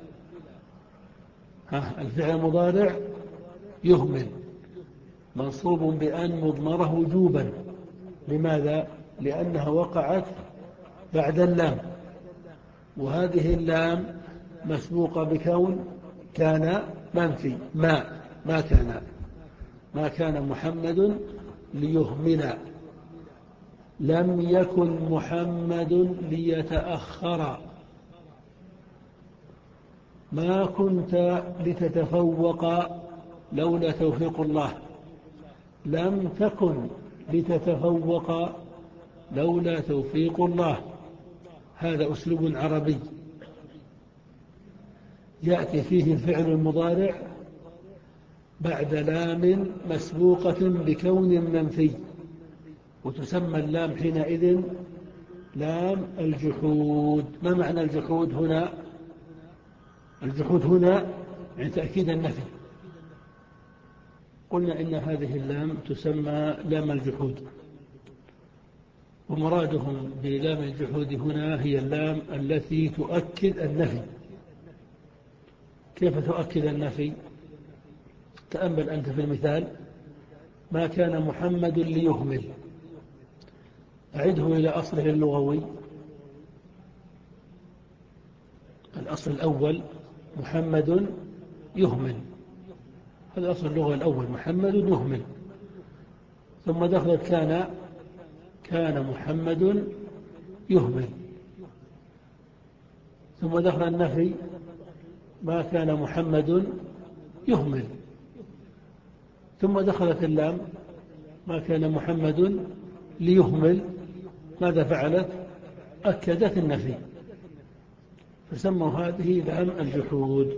ها الفعل مضارع يهمل منصوب بأن مضمره وجوبا. لماذا؟ لأنها وقعت بعد اللام، وهذه اللام مسبوقة بكون كان منفي، ما ما كان ما كان محمد ليهمل، لم يكن محمد ليتأخر، ما كنت لتتفوق لولا توفيق الله، لم تكن لتتفوق لولا توفيق الله. هذا أسلوب عربي يأتي فيه الفعل المضارع بعد لام مسبوقة بكون منفي، وتسمى اللام حينئذ لام الجحود. ما معنى الجحود هنا؟ الجحود هنا يعني تأكيد النفي. قلنا إن هذه اللام تسمى لام الجحود، ومرادهم بلام الجحود هنا هي اللام التي تؤكد النفي. كيف تؤكد النفي؟ تأمل أنت في المثال: ما كان محمد ليهمل. أعده إلى أصله اللغوي. الأصل الأول محمد يهمل، هذا أصل اللغة الأول، محمد يهمل. ثم دخلت كان، كان محمد يهمل. ثم دخل النفي: ما كان محمد يهمل. ثم دخلت اللام: ما كان محمد ليهمل. ماذا فعلت؟ أكدت النفي، فسموا هذه لام الجحود.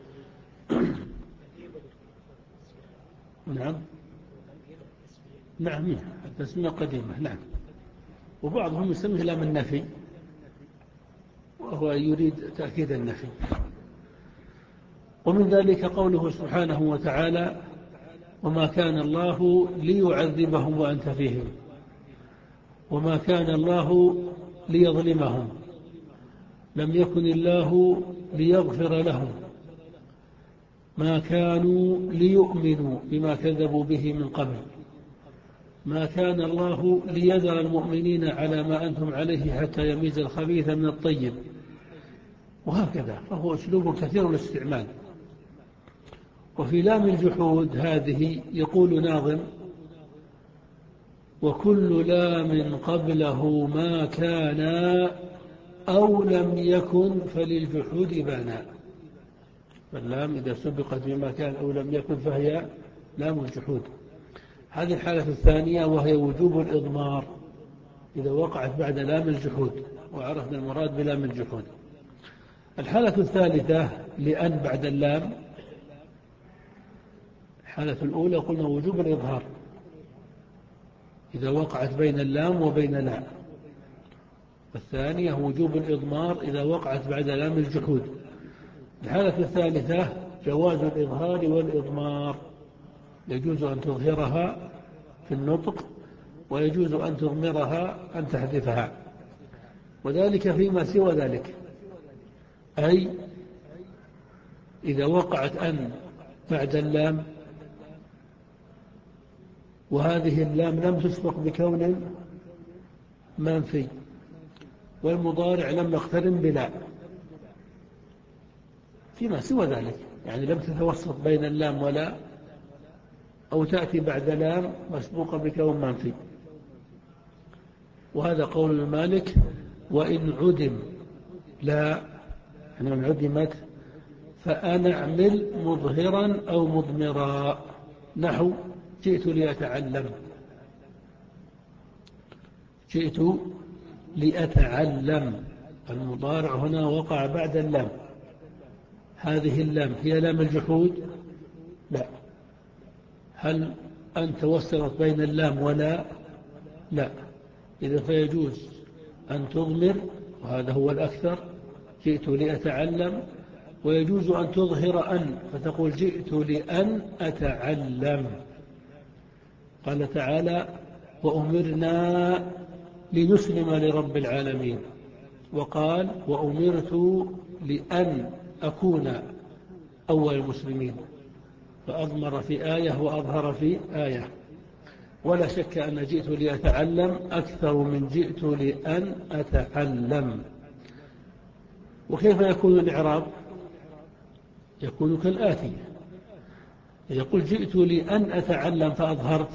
نعم نعم التسمية قديمة. نعم. وبعضهم يسميه لام النفي، وهو يريد تأكيد النفي. ومن ذلك قوله سبحانه وتعالى: وما كان الله ليعذبهم وأنت فيهم، وما كان الله ليظلمهم، لم يكن الله ليغفر لهم، ما كانوا ليؤمنوا بما كذبوا به من قبل، ما كان الله ليذر المؤمنين على ما أنتم عليه حتى يميز الخبيث من الطيب، وهكذا. فهو أسلوب كثير الاستعمال. وفي لام الجحود هذه يقول ناظم: وكل لام قبله ما كان أو لم يكن فللجحود بانا. فاللام إذا سبقت بما كان أو لم يكن فهي لام الجحود. هذه الحالة الثانية وهي وجوب الإضمار إذا وقعت بعد لام الجحود، وعرفنا المراد بلام الجحود. الحالة الثالثة لأن بعد اللام. الحالة الأولى قلنا وجوب الإظهار إذا وقعت بين اللام وبين لا. الثانية وجوب الإضمار إذا وقعت بعد لام الجحود. الحالة الثالثة جواز الإظهار والإضمار، يجوز أن تظهرها في النطق ويجوز أن تضمرها أن تحذفها، وذلك فيما سوى ذلك. أي إذا وقعت أن بعد اللام وهذه اللام لم تسبق بكون منفي، والمضارع لم يقترن بلا، فيما سوى ذلك يعني لم تتوسط بين اللام ولا، أو تأتي بعد لام مسبوقة بكون منفي. وهذا قول المالك: وإن عدم لا، يعني من عدمت فأنا أعمل مظهرا أو مضمرا، نحو جئت لأتعلم. جئت لأتعلم، المضارع هنا وقع بعد اللام. هذه اللام هي لام الجحود؟ لا. هل أن توسطت بين اللام ولا؟ لا. إذا فيجوز أن تضمر، وهذا هو الأكثر، جئت لأتعلم، ويجوز أن تظهر أن فتقول جئت لأن أتعلم. قال تعالى: وأمرنا لنسلم لرب العالمين، وقال: وأمرت لأن أكون أول المسلمين، فأضمر في آية وأظهر في آية. ولا شك أن جئت لأتعلم أكثر من جئت لأن أتعلم. وكيف يكون الإعراب؟ يكون كالآتي: يقول جئت لأن أتعلم فأظهرت،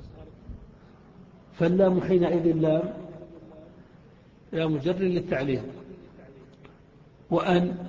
فاللام حينئذ لام لا مجرد للتعليل، وأن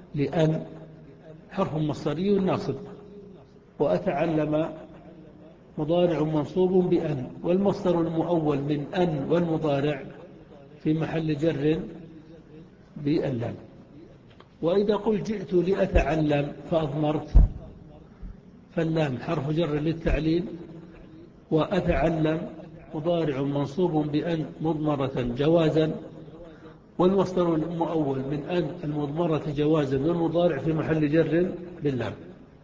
لأن حرف مصدري ناصب، وأتعلم مضارع منصوب بأن، والمصدر المؤول من أن والمضارع في محل جر باللام. وإذا قلت جئت لأتعلم فأضمرت، فاللام حرف جر للتعليل، وأتعلم مضارع منصوب بأن مضمرة جوازا، والمصدر المؤول من أن المضمرة جوازا والمضارع في محل جر باللام.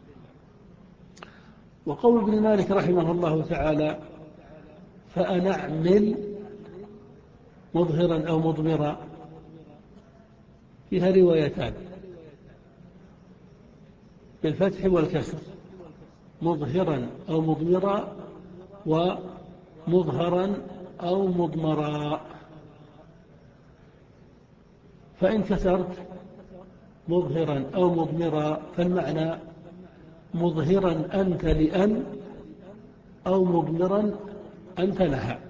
وقول ابن مالك رحمه الله تعالى فأنعمل مظهرا أو مضمرا فيها روايتان بالفتح والكسر، مظهرا أو مضمرا ومظهرا أو مضمرا. فإن كسرت مظهرا أو مضمرا فالمعنى مظهرا أنت لأن أو مضمرا أنت لها.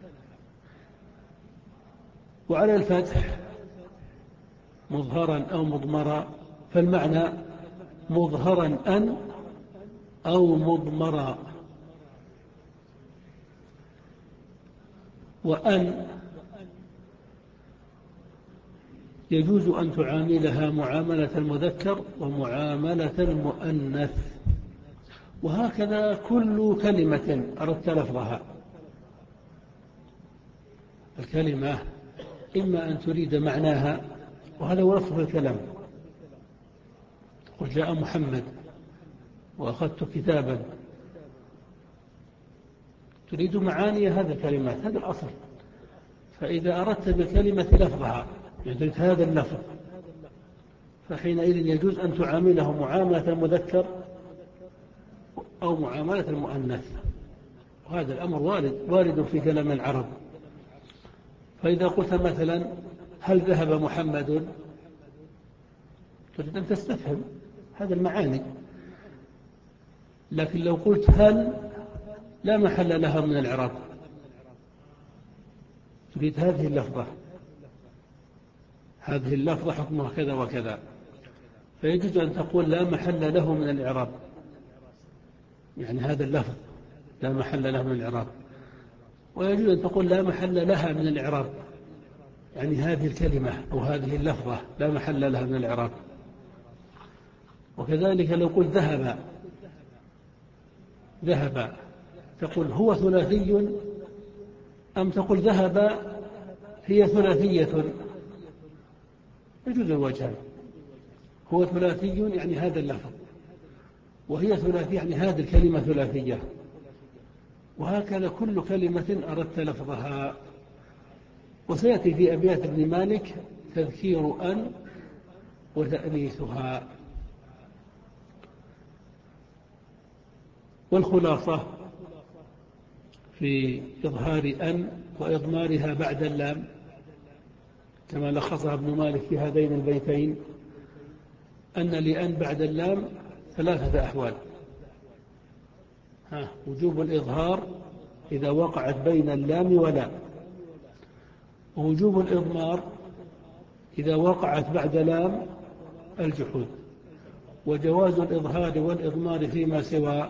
وعلى الفتح مظهرا أو مضمرا فالمعنى مظهرا أن أو مضمرا. وأن يجوز أن تعاملها معاملة المذكر ومعاملة المؤنث، وهكذا كل كلمة أردت لفظها. الكلمة إما أن تريد معناها، وهذا هو لفظ الكلام، قل جاء محمد وأخذت كتابا، تريد معاني هذا الكلمات، هذا الأصل. فإذا أردت بالكلمة لفظها يعني هذا اللفظ، فحينئذ يجوز أن تعامله معاملة المذكر أو معاملة المؤنث، وهذا الأمر وارد وارد في كلام العرب. فإذا قلت مثلا هل ذهب محمد، تريد أن تستفهم هذا المعاني. لكن لو قلت هل لا محل لها من الإعراب، تريد هذه اللفظة، هذه اللفظة حكمها كذا وكذا، فيجوز أن تقول لا محل له من الإعراب، يعني هذا اللفظ لا محل له من الإعراب. ويجوز أن تقول لا محل لها من الإعراب، يعني هذه الكلمة أو هذه اللفظة لا محل لها من الإعراب. وكذلك لو قلت ذهب ذهب تقول هو ثلاثي أم تقول ذهب هي ثلاثية، يجوز الوجهان. هو ثلاثي يعني هذا اللفظ، وهي ثلاثي يعني هذه الكلمة ثلاثية. وهكذا كل كلمة أردت لفظها. وسيأتي في أبيات ابن مالك تذكير أن وتأنيثها. والخلاصة في إظهار أن وإضمارها بعد اللام كما لخصها ابن مالك في هذين البيتين، أن لأن بعد اللام ثلاثة أحوال: ها وجوب الإظهار إذا وقعت بين اللام ولا، ووجوب الإضمار إذا وقعت بعد لام الجحود، وجواز الإظهار والإضمار فيما سوى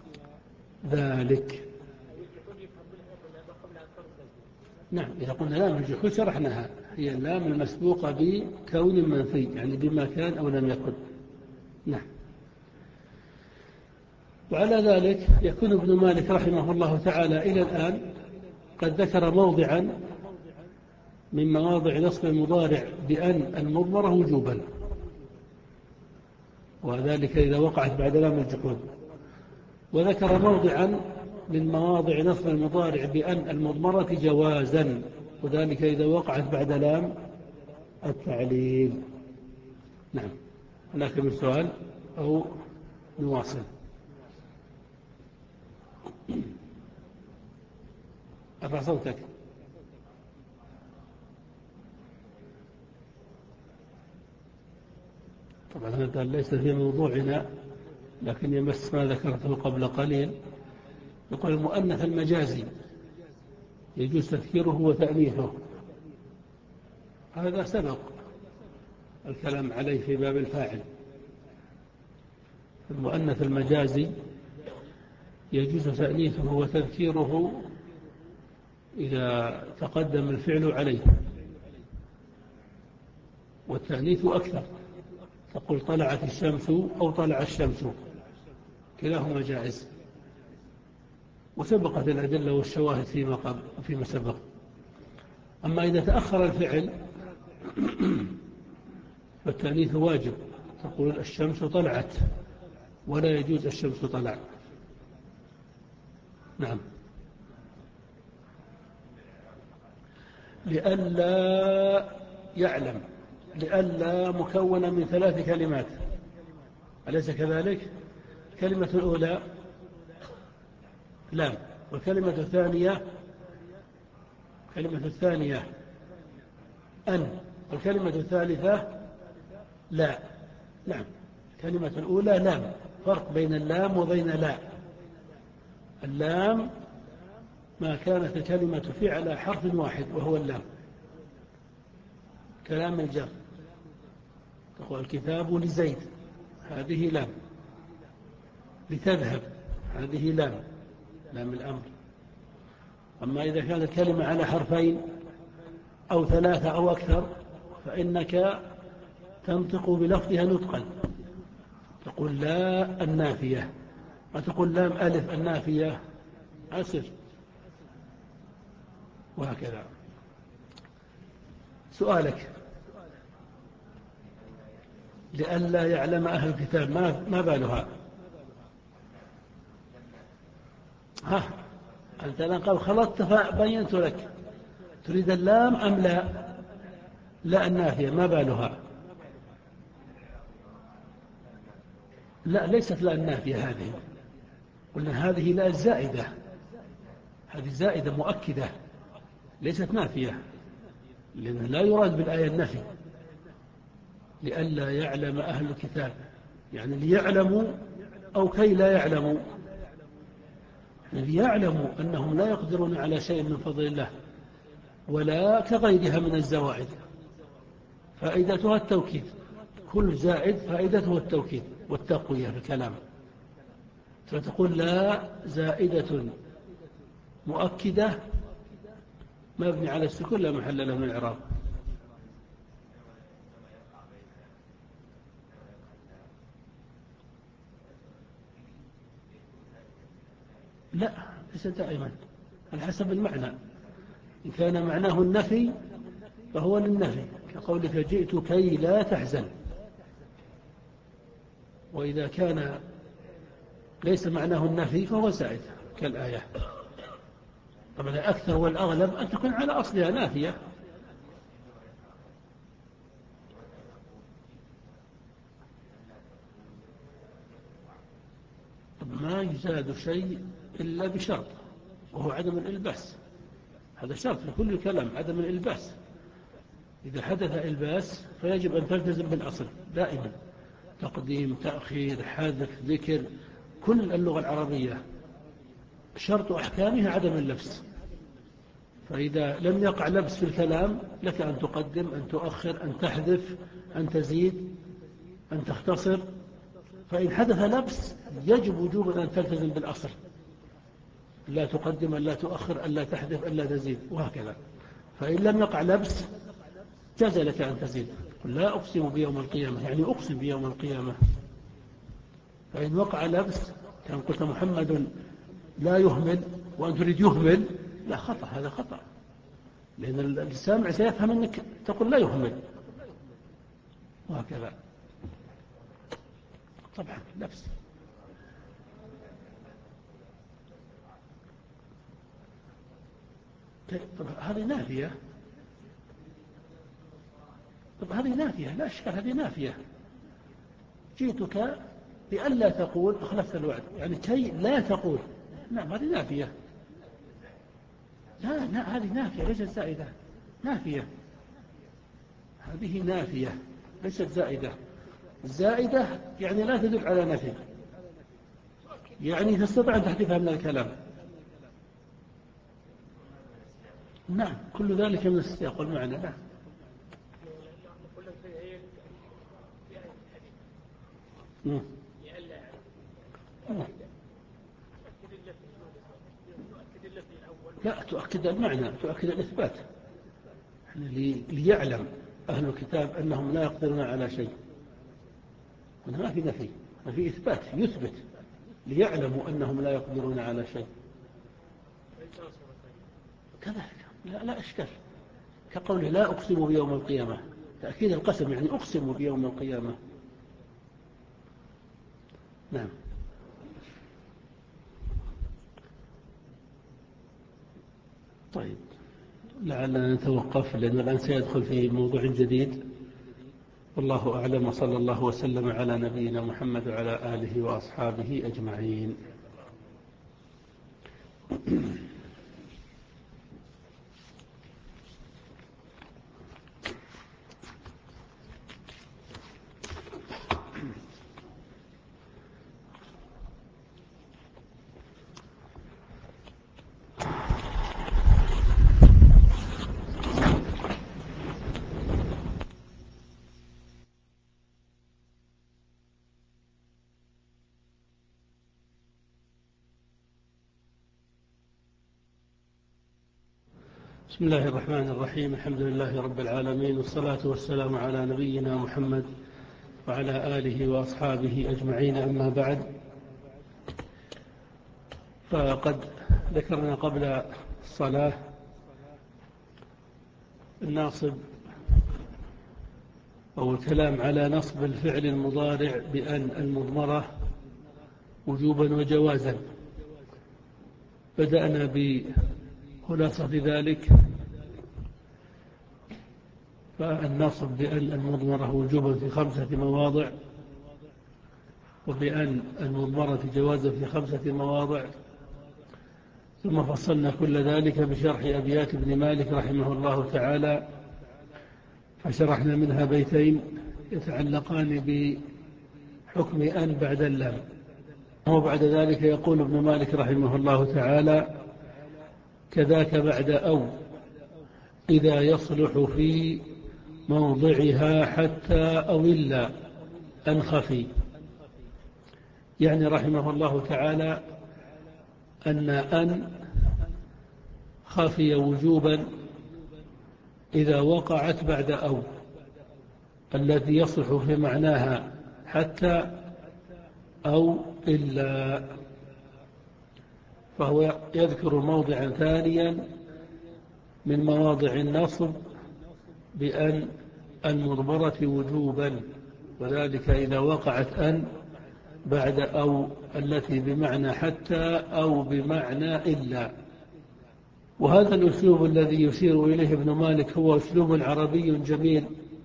ذلك. نعم، إذا قلنا لام الجحود شرحناها، هي اللام المسبوقة بكون منفي، يعني بما كان أو لم يكن. نعم. وعلى ذلك يكون ابن مالك رحمه الله تعالى إلى الآن قد ذكر موضعا من مواضع نصب المضارع بأن المضمرة وجوبا، وذلك إذا وقعت بعد لام الجحود. وذكر موضعا من مواضع نصب المضارع بأن المضمرة جوازا، وذلك إذا وقعت بعد لام التعليل. نعم. هناك من سؤال أو نواصل؟ ارفع صوتك. طبعا هذا ليس في موضوعنا، لكن يمس ما ذكرته قبل قليل. يقول المؤنث المجازي يجوز تذكيره وتأنيثه، هذا سبق الكلام عليه في باب الفاعل. المؤنث المجازي يجوز تأنيثه وتذكيره إذا تقدم الفعل عليه، والتأنيث أكثر، تقول طلعت الشمس أو طلع الشمس، كلاهما جائز، وسبقت الأدلة والشواهد فيما قبل وفيما سبق. أما إذا تأخر الفعل فالتأنيث واجب، تقول الشمس طلعت، ولا يجوز الشمس طلع. نعم. لئلا يعلم، لئلا مكونة من ثلاث كلمات، أليس كذلك؟ الكلمة الأولى لام، والكلمة الثانية الكلمة الثانية أن، والكلمة الثالثة لا. نعم، الكلمة الأولى لام، فرق بين اللام وبين لا. اللام ما كانت الكلمة في على حرف واحد وهو اللام، كلام الجر، تقول الكتاب لزيد، هذه لام. لتذهب، هذه لام، لام الأمر. أما إذا كانت الكلمة على حرفين أو ثلاثة أو أكثر فإنك تنطق بلفظها نطقا، تقول لا النافية، ما تقول لام ألف النافية، أسر، وهكذا. سؤالك لئلا يعلم أهل الكتاب، ما ما بالها؟ ها أنت الآن قال خلطت فبينت لك، تريد اللام أم لا؟ لا النافية، ما بالها؟ لا ليست لا النافية هذه، قلنا هذه لا الزائدة، هذه زائدة مؤكدة ليست نافية، لأن لا يراد بالآية النفي. لئلا يعلم أهل الكتاب يعني ليعلموا أو كي لا يعلموا، ليعلموا أنهم لا يقدرون على شيء من فضل الله ولا كغيرها من الزوائد، فائدتها التوكيد، كل زائد فائدته التوكيد والتقوية في الكلام، فتقول لا زائدة مؤكدة مبني على السكون لا محل له من الإعراب. لا ليس دائما، على حسب المعنى، إن كان معناه النفي فهو للنفي، كقولك جئت كي لا تحزن، وإذا كان ليس معناه النفي فهو زائد كالآية. طبعا الأكثر والأغلب أن تكون على أصلها نافية. ما يزاد شيء إلا بشرط، وهو عدم الإلباس، هذا شرط لكل الكلام، عدم الإلباس. إذا حدث إلباس فيجب أن تلتزم بالأصل دائما، تقديم تأخير حذف ذكر، كل اللغة العربية شرط أحكامها عدم اللبس، فإذا لم يقع لبس في الكلام لك أن تقدم، أن تؤخر، أن تحذف، أن تزيد، أن تختصر. فإن حدث لبس يجب وجوبا أن تلتزم بالأصل، لا تقدم، أن لا تؤخر، أن لا تحذف، أن لا تزيد، وهكذا. فإن لم يقع لبس جاز لك أن تزيد، لا أقسم بيوم القيامة يعني أقسم بيوم القيامة. فإن وقع لبس كان قلت محمد لا يهمل وأن تريد يهمل، لا خطأ، هذا خطأ، لأن السامع سيفهم أنك تقول لا يهمل، وهكذا. طبعا لبس. طب هذه نافية، طب هذه نافية لا أشكال، هذه نافية. جئتك لئلا تقول أخلفت الوعد، يعني كي لا تقول، نعم هذه نافية. لا لا هذه نافية ليست زائدة، نافية، هذه نافية ليست زائدة. الزائدة يعني لا تدل على نفي، يعني تستطيع أن تحذفها من الكلام. نعم كل ذلك من السياق والمعنى. نعم مم. لا، تؤكد المعنى، تؤكد الإثبات، ليعلم أهل الكتاب أنهم لا يقدرون على شيء. هنا ما في نفي، ما في إثبات، يثبت ليعلموا أنهم لا يقدرون على شيء. كذلك لا, لا إشكال، كقوله لا أقسم بيوم القيامة، تأكيد القسم يعني أقسم بيوم القيامة. نعم. طيب، لعلنا نتوقف لأن الآن سيدخل في موضوع جديد. والله أعلم، وصلى الله وسلم على نبينا محمد وعلى آله وأصحابه أجمعين. بسم الله الرحمن الرحيم. الحمد لله رب العالمين، والصلاة والسلام على نبينا محمد وعلى آله وأصحابه أجمعين. أما بعد، فقد ذكرنا قبل الصلاة الناصب أو الكلام على نصب الفعل المضارع بأن المضمرة وجوبا وجوازا. بدأنا بخلاصة ذلك، فالنصب بأن المضمرة وجوبا في خمسة مواضع، وبأن المضمرة جوازا في خمسة مواضع. ثم فصلنا كل ذلك بشرح أبيات ابن مالك رحمه الله تعالى، فشرحنا منها بيتين يتعلقان بحكم أن بعد اللام. وبعد ذلك يقول ابن مالك رحمه الله تعالى: كذاك بعد أو إذا يصلح في موضعها حتى أو إلا أن خفي. يعني رحمه الله تعالى أن أن خفي وجوبا إذا وقعت بعد أو الذي يصلح في معناها حتى أو إلا، فهو يذكر موضعا ثانيا من مواضع النصب بأن المضمرة وجوبا، وذلك إذا وقعت أن بعد أو التي بمعنى حتى أو بمعنى إلا. وهذا الأسلوب الذي يشير إليه ابن مالك هو أسلوب عربي جميل،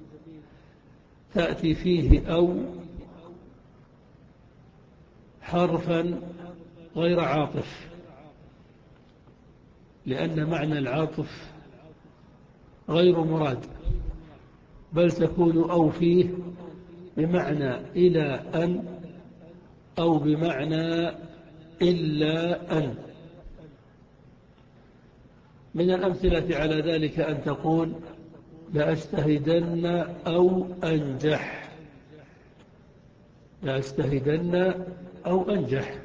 تأتي فيه أو حرفا غير عاطف، لأن معنى العاطف غير مراد، بل تكون أو فيه بمعنى إلى أن أو بمعنى إلا أن. من الأمثلة على ذلك أن تقول لأجتهدن أو أنجح، لأجتهدن أو أنجح.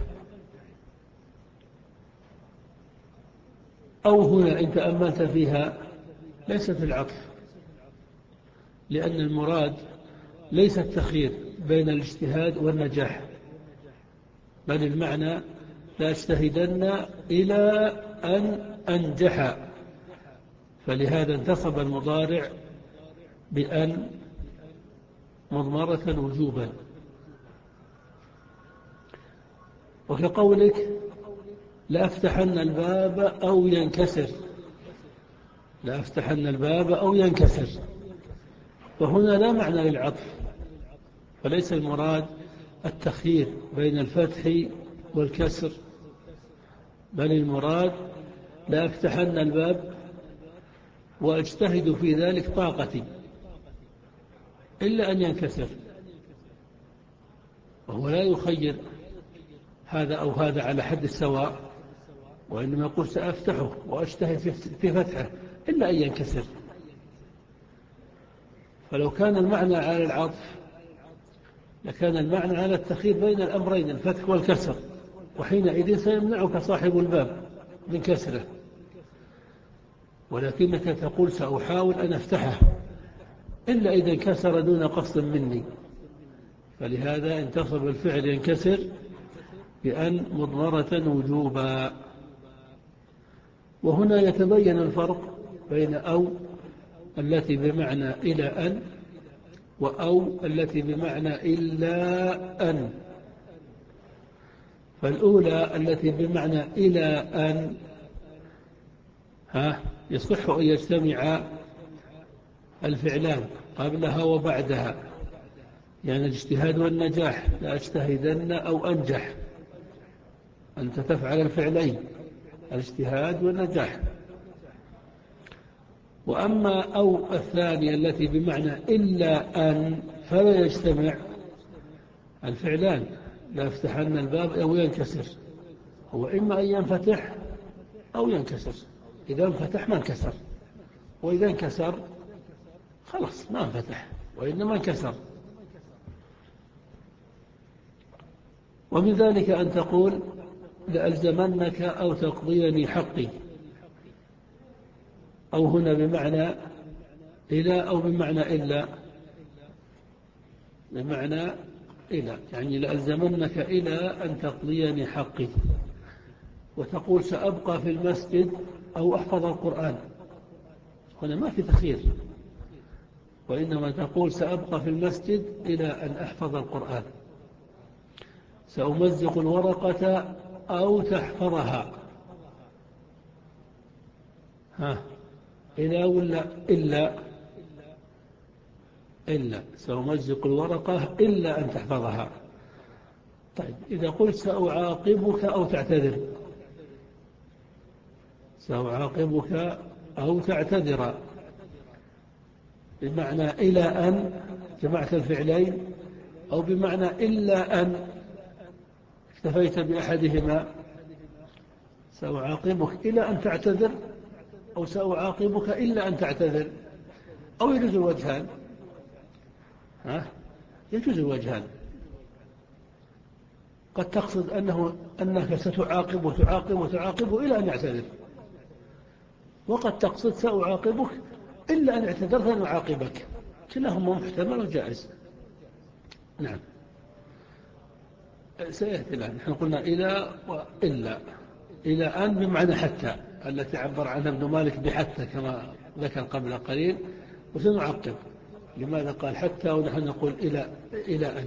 أو هنا إن تأملت فيها ليست العطف، لأن المراد ليس التخيير بين الاجتهاد والنجاح، بل المعنى لأجتهدن إلى أن أنجح. فلهذا انتصب المضارع بأن مضمرة وجوبا. وكقولك لأفتحن الباب أو ينكسر، لأفتحن الباب أو ينكسر، وهنا لا معنى للعطف، فليس المراد التخيير بين الفتح والكسر، بل المراد لأفتحن الباب وأجتهد في ذلك طاقتي إلا أن ينكسر. وهو لا يخير هذا أو هذا على حد السواء، وإنما يقول سأفتحه وأجتهد في فتحه إلا أن ينكسر. فلو كان المعنى على العطف لكان المعنى على التخيير بين الأمرين الفتح والكسر، وحينئذ سيمنعك صاحب الباب من كسره. ولكنك تقول سأحاول أن أفتحه إلا إذا انكسر دون قصد مني، فلهذا انتصب الفعل ينكسر بأن مضمرة وجوبا. وهنا يتبين الفرق بين أو التي بمعنى إلى أن وأو التي بمعنى إلا أن. فالأولى التي بمعنى إلى أن ها يصح أن يجتمع الفعلان قبلها وبعدها، يعني الاجتهاد والنجاح، لا أجتهدن أو أنجح، أنت تفعل الفعلين الاجتهاد والنجاح. وأما أو الثانية التي بمعنى إلا أن فلا يجتمع الفعلان، لا يفتحن الباب أو ينكسر، هو إما أن ينفتح أو ينكسر. إذا انفتح ما انكسر، وإذا انكسر خلاص ما انفتح وإنما انكسر. ومن ذلك أن تقول لألزمنك أو تقضيني حقي، أو هنا بمعنى إلى أو بمعنى إلا، بمعنى إلى يعني لألزمنك إلى أن تقضيني حقي. وتقول سأبقى في المسجد أو أحفظ القرآن، هنا ما في تخيير، وإنما تقول سأبقى في المسجد إلى أن أحفظ القرآن. سأمزق الورقة أو تحفظها، ها إلى ولا إلا؟ إلا سأمزق الورقة إلا أن تحفظها. طيب إذا قلت سأعاقبك أو تعتذر، سأعاقبك أو تعتذر بمعنى إلى أن جمعت الفعلين، أو بمعنى إلا أن اكتفيت بأحدهما، سأعاقبك إلى أن تعتذر أو سأعاقبك إلا أن تعتذر، أو يجوز الوجهان. ها يجوز الوجهان، قد تقصد أنه أنك ستعاقب وتعاقب وتعاقب إلى أن يعتذر، وقد تقصد سأعاقبك إلا أن اعتذرت أن أعاقبك، كلاهما محتمل وجائز. نعم سيأتي الآن. نحن قلنا إلى وإلا. إلى أن بمعنى حتى التي عبر عنها ابن مالك بحتى كما ذكر قبل قليل، وسنعقب لماذا قال حتى ونحن نقول إلى إلى أن.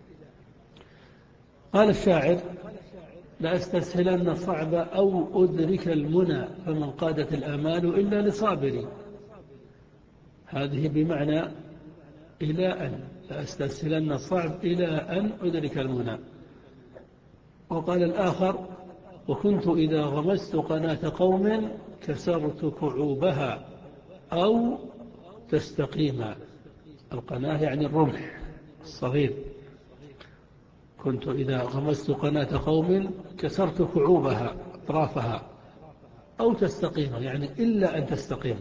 قال الشاعر لا أستسهلن الصعب أو أدرك المنى فمن قادت الآمال إلا لصابري. هذه بمعنى إلى أن، لا أستسهلن الصعب إلى أن أدرك المنى. وقال الآخر وكنت إذا غمست قناة قوم كسرت كعوبها أو تستقيم. القناة يعني الرمح الصغير. كنت إذا غمست قناة قوم كسرت كعوبها أطرافها أو تستقيم يعني إلا أن تستقيم.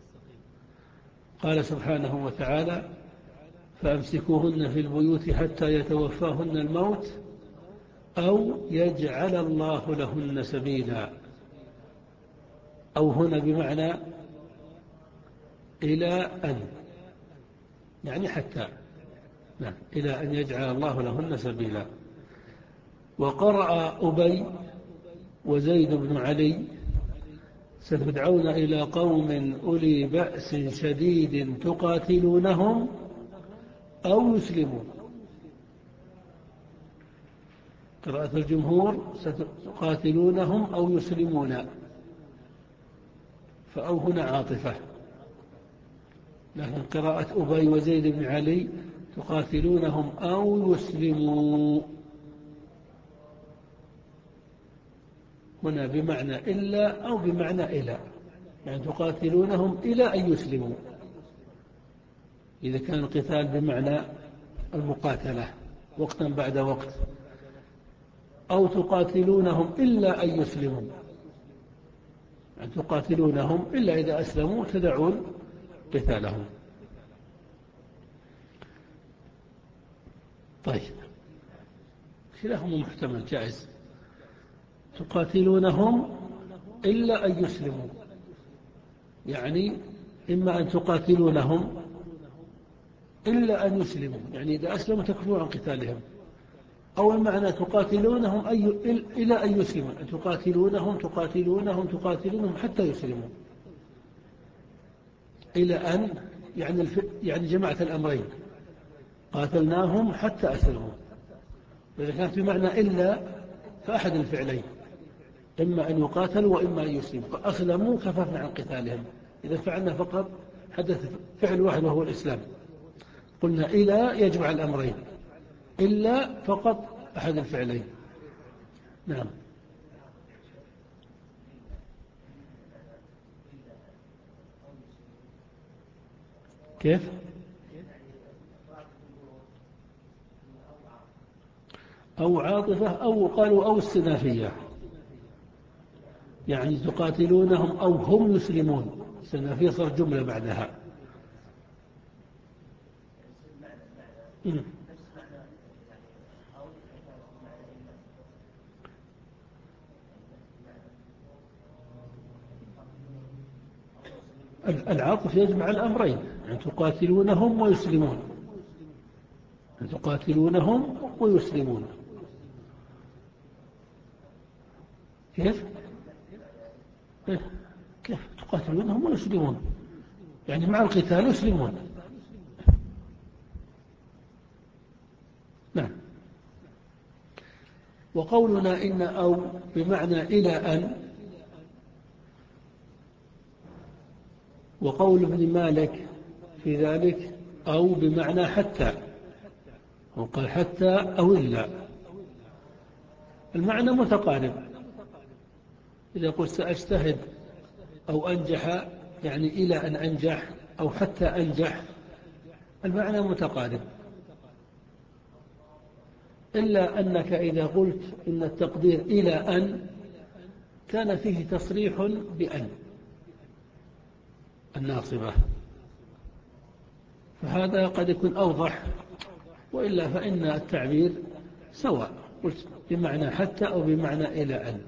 قال سبحانه وتعالى فأمسكوهن في البيوت حتى يتوفاهن الموت أو يجعل الله لهن سبيلا. أو هنا بمعنى إلى أن يعني حتى، نعم إلى أن يجعل الله لهن سبيلا. وقرأ أبي وزيد بن علي ستدعون إلى قوم أولي بأس شديد تقاتلونهم أو يسلمون. قراءة الجمهور ستقاتلونهم أو يسلمون، فأو هنا عاطفة. لكن قراءة أبي وزيد بن علي تقاتلونهم أو يسلموا هنا بمعنى إلا أو بمعنى إلى، يعني تقاتلونهم إلى أن يسلموا إذا كان القتال بمعنى المقاتلة وقتا بعد وقت، أو تقاتلونهم إلا أن يسلموا يعني تقاتلونهم إلا إذا أسلموا تدعون قتالهم. طيب كلاهما محتمل جائز. تقاتلونهم إلا أن يسلموا يعني إما أن تقاتلونهم إلا أن يسلموا، يعني إذا أسلموا تكفوا عن قتالهم، أو المعنى تقاتلونهم أي إلى أن يسلموا، أن تقاتلونهم تقاتلونهم تقاتلونهم حتى يسلموا، إلى أن يعني الف... يعني جماعة الأمرين، قاتلناهم حتى أسلموا. وإذا كانت بمعنى إلا فأحد الفعلين، إما أن يقاتلوا وإما أن يسلموا، فأسلموا كففنا عن قتالهم. إذا فعلنا فقط حدث فعل واحد وهو الإسلام، قلنا إلى يجمع الأمرين، إلا فقط أحد الفعلين. نعم. كيف؟ أو عاطفة، أو قالوا أو استنافية، يعني تقاتلونهم أو هم يسلمون، استنافية صار جملة بعدها. م. العاطف يجمع الأمرين، يعني تقاتلونهم ويسلمون، يعني تقاتلونهم ويسلمون. كيف؟ كيف تقاتلونهم ويسلمون؟ يعني مع القتال يسلمون. نعم. وقولنا إن أو بمعنى إلى أن، وقول ابن مالك في ذلك أو بمعنى حتى، وقال حتى أو إلا، المعنى متقارب. إذا قلت سأجتهد أو أنجح، يعني إلى أن أنجح أو حتى أنجح، المعنى متقارب، إلا أنك إذا قلت إن التقدير إلى أن كان فيه تصريح بأن الناصبة، فهذا قد يكون أوضح، وإلا فإن التعبير سواء، قلت بمعنى حتى أو بمعنى إلى أن.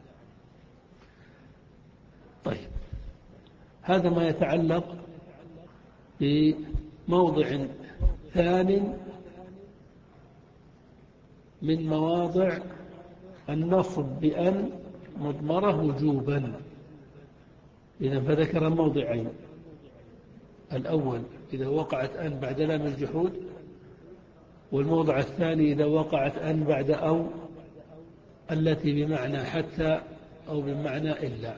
طيب، هذا ما يتعلق بموضع ثاني من مواضع النصب بأن مضمرة وجوبا. إذا فذكر موضعين: الأول إذا وقعت أن بعد لام الجحود، والموضع الثاني إذا وقعت أن بعد أو التي بمعنى حتى أو بمعنى إلا.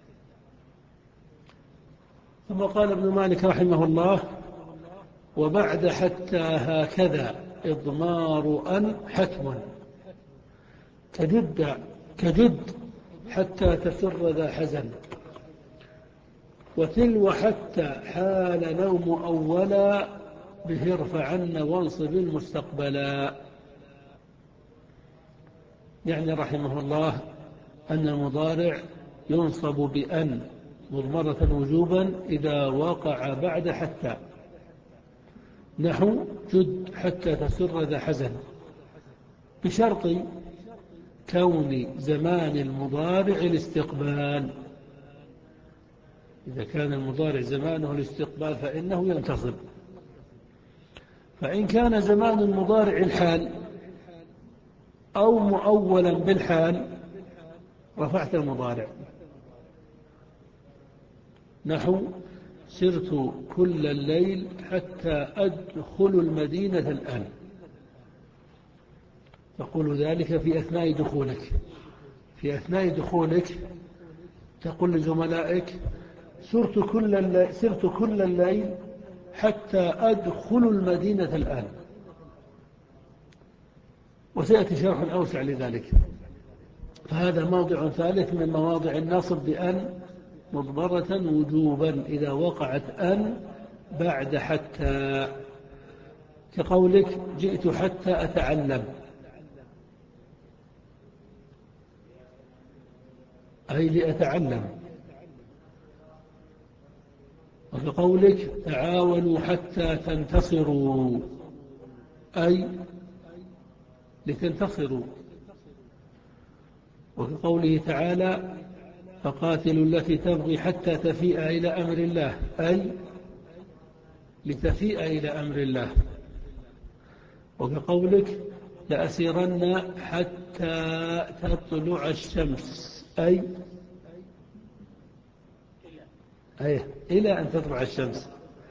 ثم قال ابن مالك رحمه الله: وبعد حتى هكذا إضمار أن حتم، كجد كجد حتى تسر ذا حزن، وتلو حتى حال نوم أولا، به ارفعن وانصب المستقبلا. يعني رحمه الله أن المضارع ينصب بأن مضمرة وجوبا إذا وقع بعد حتى، نحو جد حتى تسر ذا حزن، بشرط كون زمان المضارع الاستقبال. إذا كان المضارع زمانه الاستقبال فإنه ينتصب. فإن كان زمان المضارع الحال أو مؤولا بالحال رفعت المضارع، نحو سرت كل الليل حتى أدخل المدينة الآن، تقول ذلك في أثناء دخولك. في أثناء دخولك تقول لزملائك: سرت كل الليل, سرت كل الليل حتى أدخل المدينة الآن. وسيأتي شرح أوسع لذلك. فهذا موضع ثالث من مواضع النصب بأن مضمرة وجوبا إذا وقعت أن بعد حتى، كقولك: جئت حتى أتعلم، أي لأتعلم. وكقولك: تعاونوا حتى تنتصروا، أي لتنتصروا. وكقوله تعالى: فقاتلوا التي تبغي حتى تفيء إلى أمر الله، أي لتفيء إلى أمر الله. وكقولك لأسيرن حتى تطلع الشمس، أي أي إلى أن تطلع الشمس.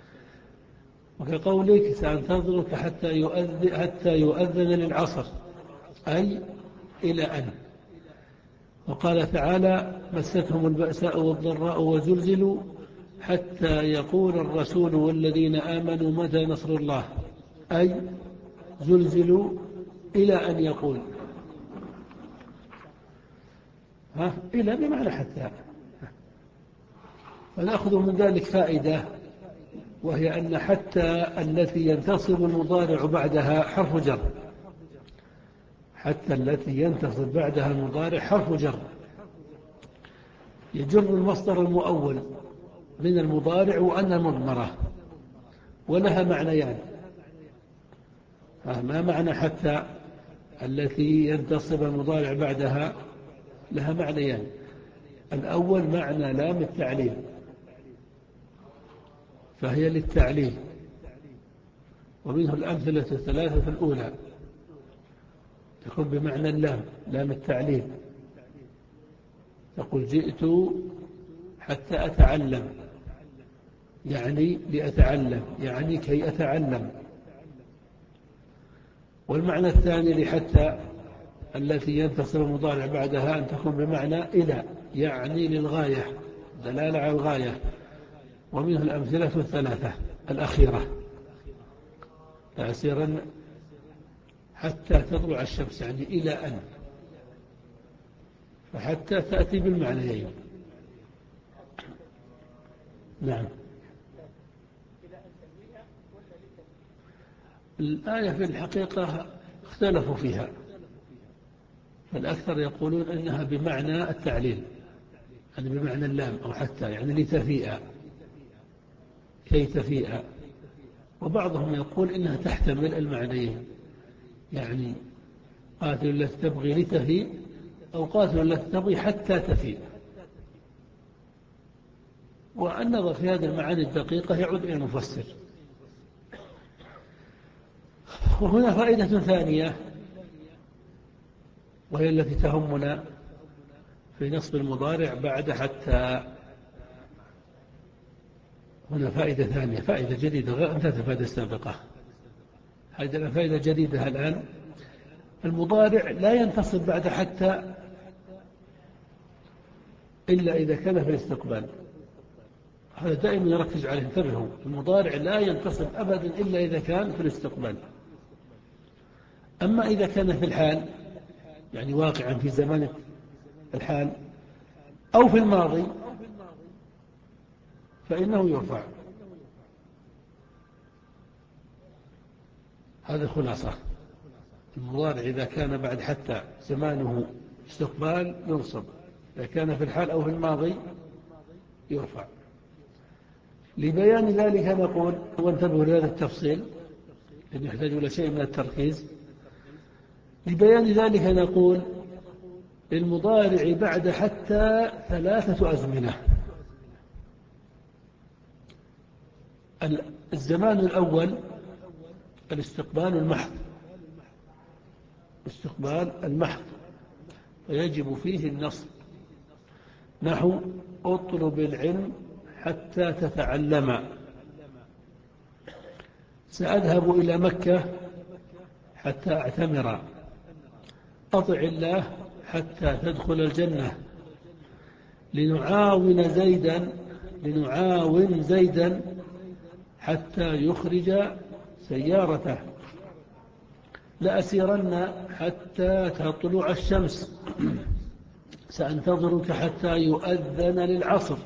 وكقولك سأنتظرك حتى يؤذن, حتى يؤذن للعصر، أي إلى أن. وقال تعالى مستهم البأساء والضراء وزلزلوا حتى يقول الرسول والذين آمنوا متى نصر الله، أي زلزلوا إلى أن يقول. ها إلى بمعنى حتى. فنأخذ من ذلك فائدة، وهي أن حتى التي ينتصب المضارع بعدها حرف جر، حتى التي ينتصب بعدها المضارع حرف جر يجر المصدر المؤول من المضارع وأن المضمرة، ولها معنيان. ما معنى حتى التي ينتصب المضارع بعدها؟ لها معنيان. الأول معنى لام التعليل، فهي للتعليل، ومنه الأمثلة الثلاثة الأولى تكون بمعنى اللام، لام التعليل. تقول جئت حتى أتعلم، يعني لأتعلم، يعني كي أتعلم. والمعنى الثاني لحتى التي ينتصب المضارع بعدها أن تكون بمعنى إلى، يعني للغاية، دلالة على الغاية. ومنه الأمثلة الثلاثة الأخيرة، لأسيرن حتى تطلع الشمس، يعني إلى أن. فحتى تأتي بالمعنيين. نعم. الآية في الحقيقة اختلفوا فيها، فالأكثر يقولون إنها بمعنى التعليل، يعني بمعنى اللام أو حتى، يعني لتفيء، كي تفيء. وبعضهم يقول إنها تحتمل المعنيين، يعني قاتل التي تبغي لتفيء، أو قاتل التي تبغي حتى تفيء. والنظر في هذه المعاني الدقيقة يعود إلى المفسر. وهنا فائدة ثانية، وهي التي تهمنا في نصب المضارع بعد حتى. هنا فائدة ثانية، فائدة جديدة غير انتهت الفائدة السابقة. هذه فائدة جديدة الآن. المضارع لا ينتصب بعد حتى إلا إذا كان في الاستقبال. هذا دائما يركز عليه، انتبهوا، المضارع لا ينتصب أبدا إلا إذا كان في الاستقبال. أما إذا كان في الحال، يعني واقعا في زمان الحال، أو في الماضي، فإنه يرفع. هذا خلاصة. المضارع إذا كان بعد حتى زمانه استقبال ينصب، إذا كان في الحال أو في الماضي يرفع. لبيان ذلك نقول، وانتبهوا لهذا التفصيل لأنه يحتاج إلى شيء من التركيز. لبيان ذلك نقول للمضارع بعد حتى ثلاثة أزمنة. الزمان الأول الاستقبال المحض، استقبال المحض، ويجب فيه النصب، نحو اطلب العلم حتى تتعلم، سأذهب إلى مكة حتى أعتمر، أطع الله حتى تدخل الجنة، لنعاون زيدا لنعاون زيدا حتى يخرج سيارته، لأسيرن حتى تطلع الشمس، سأنتظرك حتى يؤذن للعصر،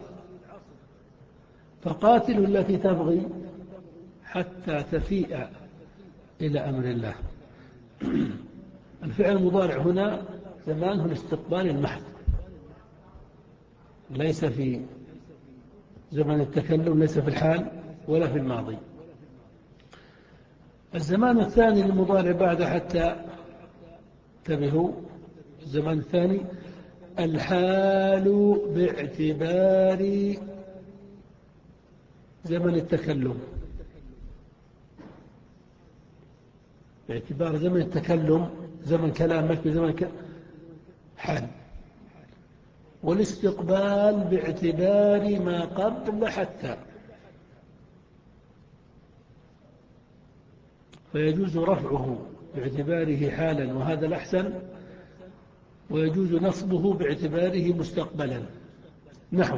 فقاتل التي تبغي حتى تفيء إلى أمر الله. الفعل المضارع هنا زمانه الاستقبال المحض، ليس في زمن التكلم، ليس في الحال ولا في الماضي. الزمان الثاني للمضارع بعد حتى، انتبهوا، الزمان الثاني الحال باعتبار زمن التكلم، باعتبار زمن التكلم، زمن كلامك بزمن ك... حال. والاستقبال باعتبار ما قبل حتى، فيجوز رفعه باعتباره حالا وهذا الأحسن، ويجوز نصبه باعتباره مستقبلا. نحو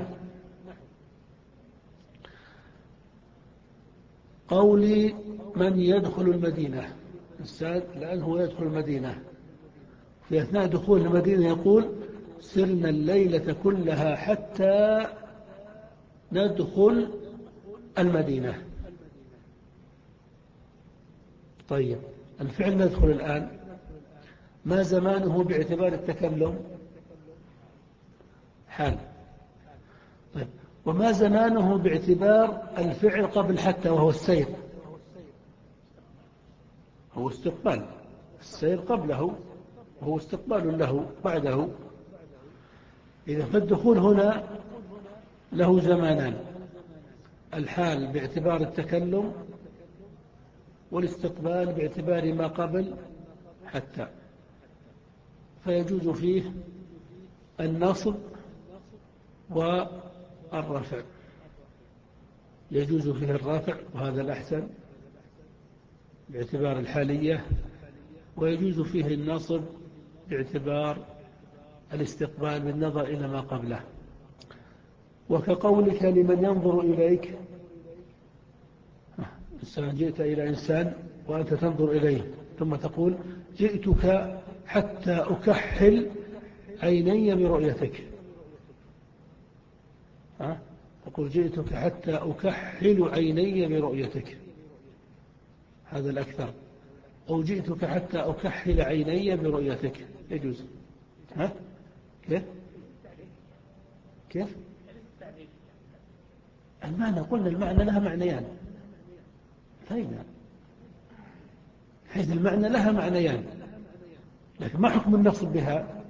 قولي من يدخل المدينة، الإنسان الآن هو يدخل المدينة، في أثناء دخول المدينة يقول سرنا الليلة كلها حتى ندخل المدينة. طيب الفعل ندخل الآن ما زمانه باعتبار التكلم؟ حال. طيب وما زمانه باعتبار الفعل قبل حتى وهو السير؟ هو استقبال، السير قبله وهو استقبال له بعده. إذا فالدخول هنا له زمانان، الحال باعتبار التكلم، والاستقبال باعتبار ما قبل حتى، فيجوز فيه النصب والرفع، يجوز فيه الرفع وهذا الأحسن باعتبار الحالية، ويجوز فيه النصب باعتبار الاستقبال بالنظر إلى ما قبله. وكقولك لمن ينظر إليك، إنسان جئت إلى إنسان وأنت تنظر إليه ثم تقول جئتك حتى أكحل عيني برؤيتك، ها؟ تقول جئتك حتى أكحل عيني برؤيتك، هذا الأكثر. أو جئتك حتى أكحل عيني برؤيتك، يجوز. ها؟ كيف؟ كيف؟ المعنى قلنا المعنى لها معنيان، فهمنا حيث المعنى لها معنيان، لكن ما حكم النصب بها؟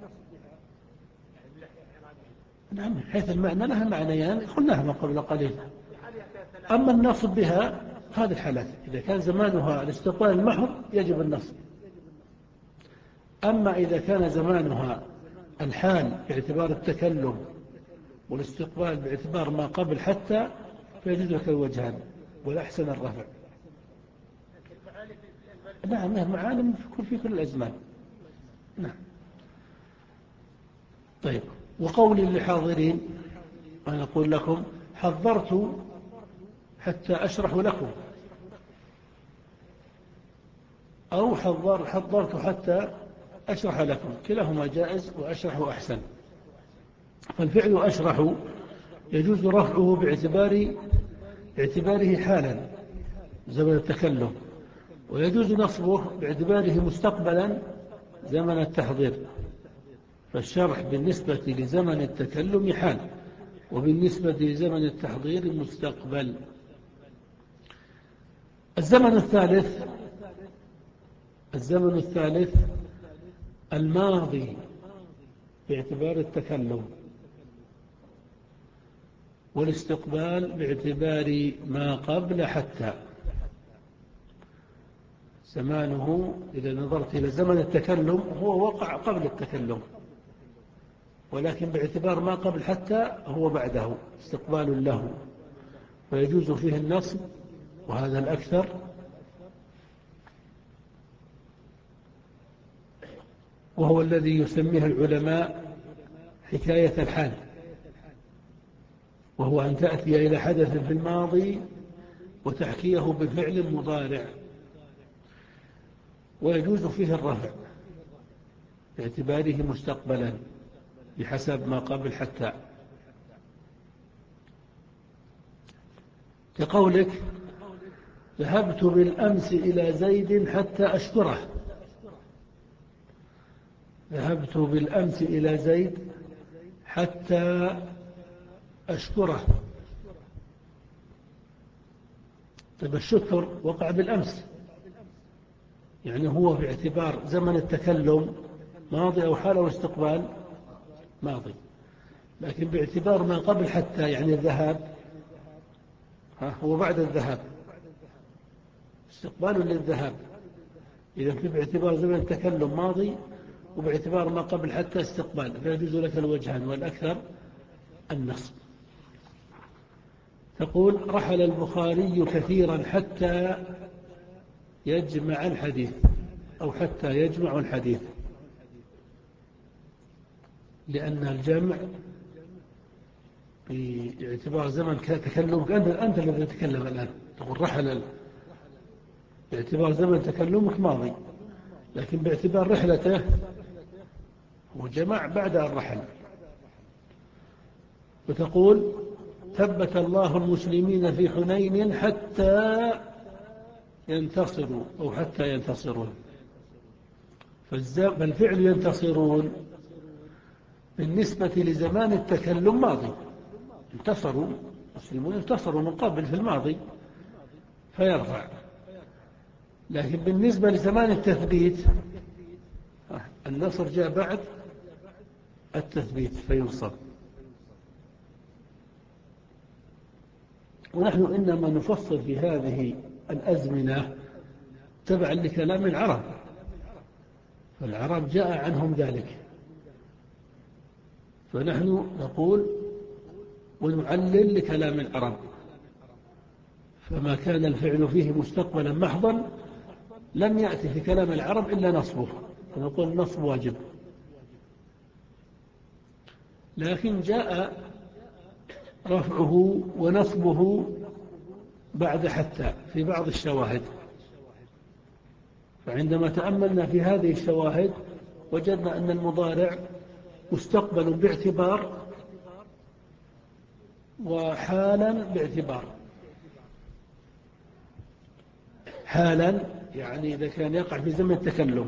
نعم حيث المعنى لها معنيان قلناها من قبل قليل. أما النصب بها هذه الحالات إذا كان زمانها الاستقبال المحض يجب النصب، أما إذا كان زمانها الحال باعتبار التكلم والاستقبال باعتبار ما قبل حتى فيجوز لك الوجهان والأحسن الرفع. نعم معالم في كل الأزمان. نعم. طيب وقولي للحاضرين أنا أقول لكم حضرت حتى أشرح لكم، أو حضر حضرت حتى أشرح لكم، كلاهما جائز وأشرح أحسن. فالفعل أشرح يجوز رفعه باعتبار باعتباره حالا زمن التكلم، ويجوز نصبه باعتباره مستقبلا زمن التحضير. فالشرح بالنسبة لزمن التكلم حال، وبالنسبة لزمن التحضير مستقبل. الزمن الثالث الزمن الثالث الماضي باعتبار التكلم، والاستقبال باعتبار ما قبل حتى. زمانه إذا نظرت إلى زمن التكلم هو وقع قبل التكلم، ولكن باعتبار ما قبل حتى هو بعده استقبال له، فيجوز فيه النصب وهذا الأكثر. وهو الذي يسميه العلماء حكاية الحال، وهو أن تأتي إلى حدث في الماضي وتحكيه بفعل مضارع، ويجوز فيه الرفع باعتباره مستقبلا بحسب ما قبل حتى. كقولك ذهبت بالأمس إلى زيد حتى أشكره، ذهبت بالأمس إلى زيد حتى أشكره. طيب الشكر وقع بالأمس، يعني هو باعتبار زمن التكلم ماضي أو حال أو استقبال؟ ماضي. لكن باعتبار ما قبل حتى يعني الذهاب هو بعد الذهاب استقبال للذهاب، إذا في باعتبار زمن التكلم ماضي، وباعتبار ما قبل حتى استقبال، فيجوز لك الوجهان والأكثر النصب. تقول رحل البخاري كثيرا حتى يجمع الحديث أو حتى يجمع الحديث، لأن الجمع باعتبار زمن تكلمك أنت, أنت الذي تتكلم الآن، تقول رحل باعتبار زمن تكلمك ماضي، لكن باعتبار رحلته هو جمع بعد الرحل. وتقول ثبت الله المسلمين في حنين حتى ينتصروا أو حتى ينتصرون، فالفعل ينتصرون بالنسبة لزمان التكلم ماضي، انتصروا المسلمون انتصروا من قبل في الماضي فيرفع، لكن بالنسبة لزمان التثبيت النصر جاء بعد التثبيت فينصب. ونحن إنما نفصل في هذه الأزمنة تبعا لكلام العرب، فالعرب جاء عنهم ذلك، فنحن نقول ونعلل لكلام العرب، فما كان الفعل فيه مستقبلا محضا لم يأتي في كلام العرب إلا نصبه، فنقول النصب واجب. لكن جاء رفعه ونصبه بعد حتى في بعض الشواهد، فعندما تأملنا في هذه الشواهد وجدنا أن المضارع مستقبل باعتبار وحالا باعتبار. حالا يعني إذا كان يقع في زمن التكلم،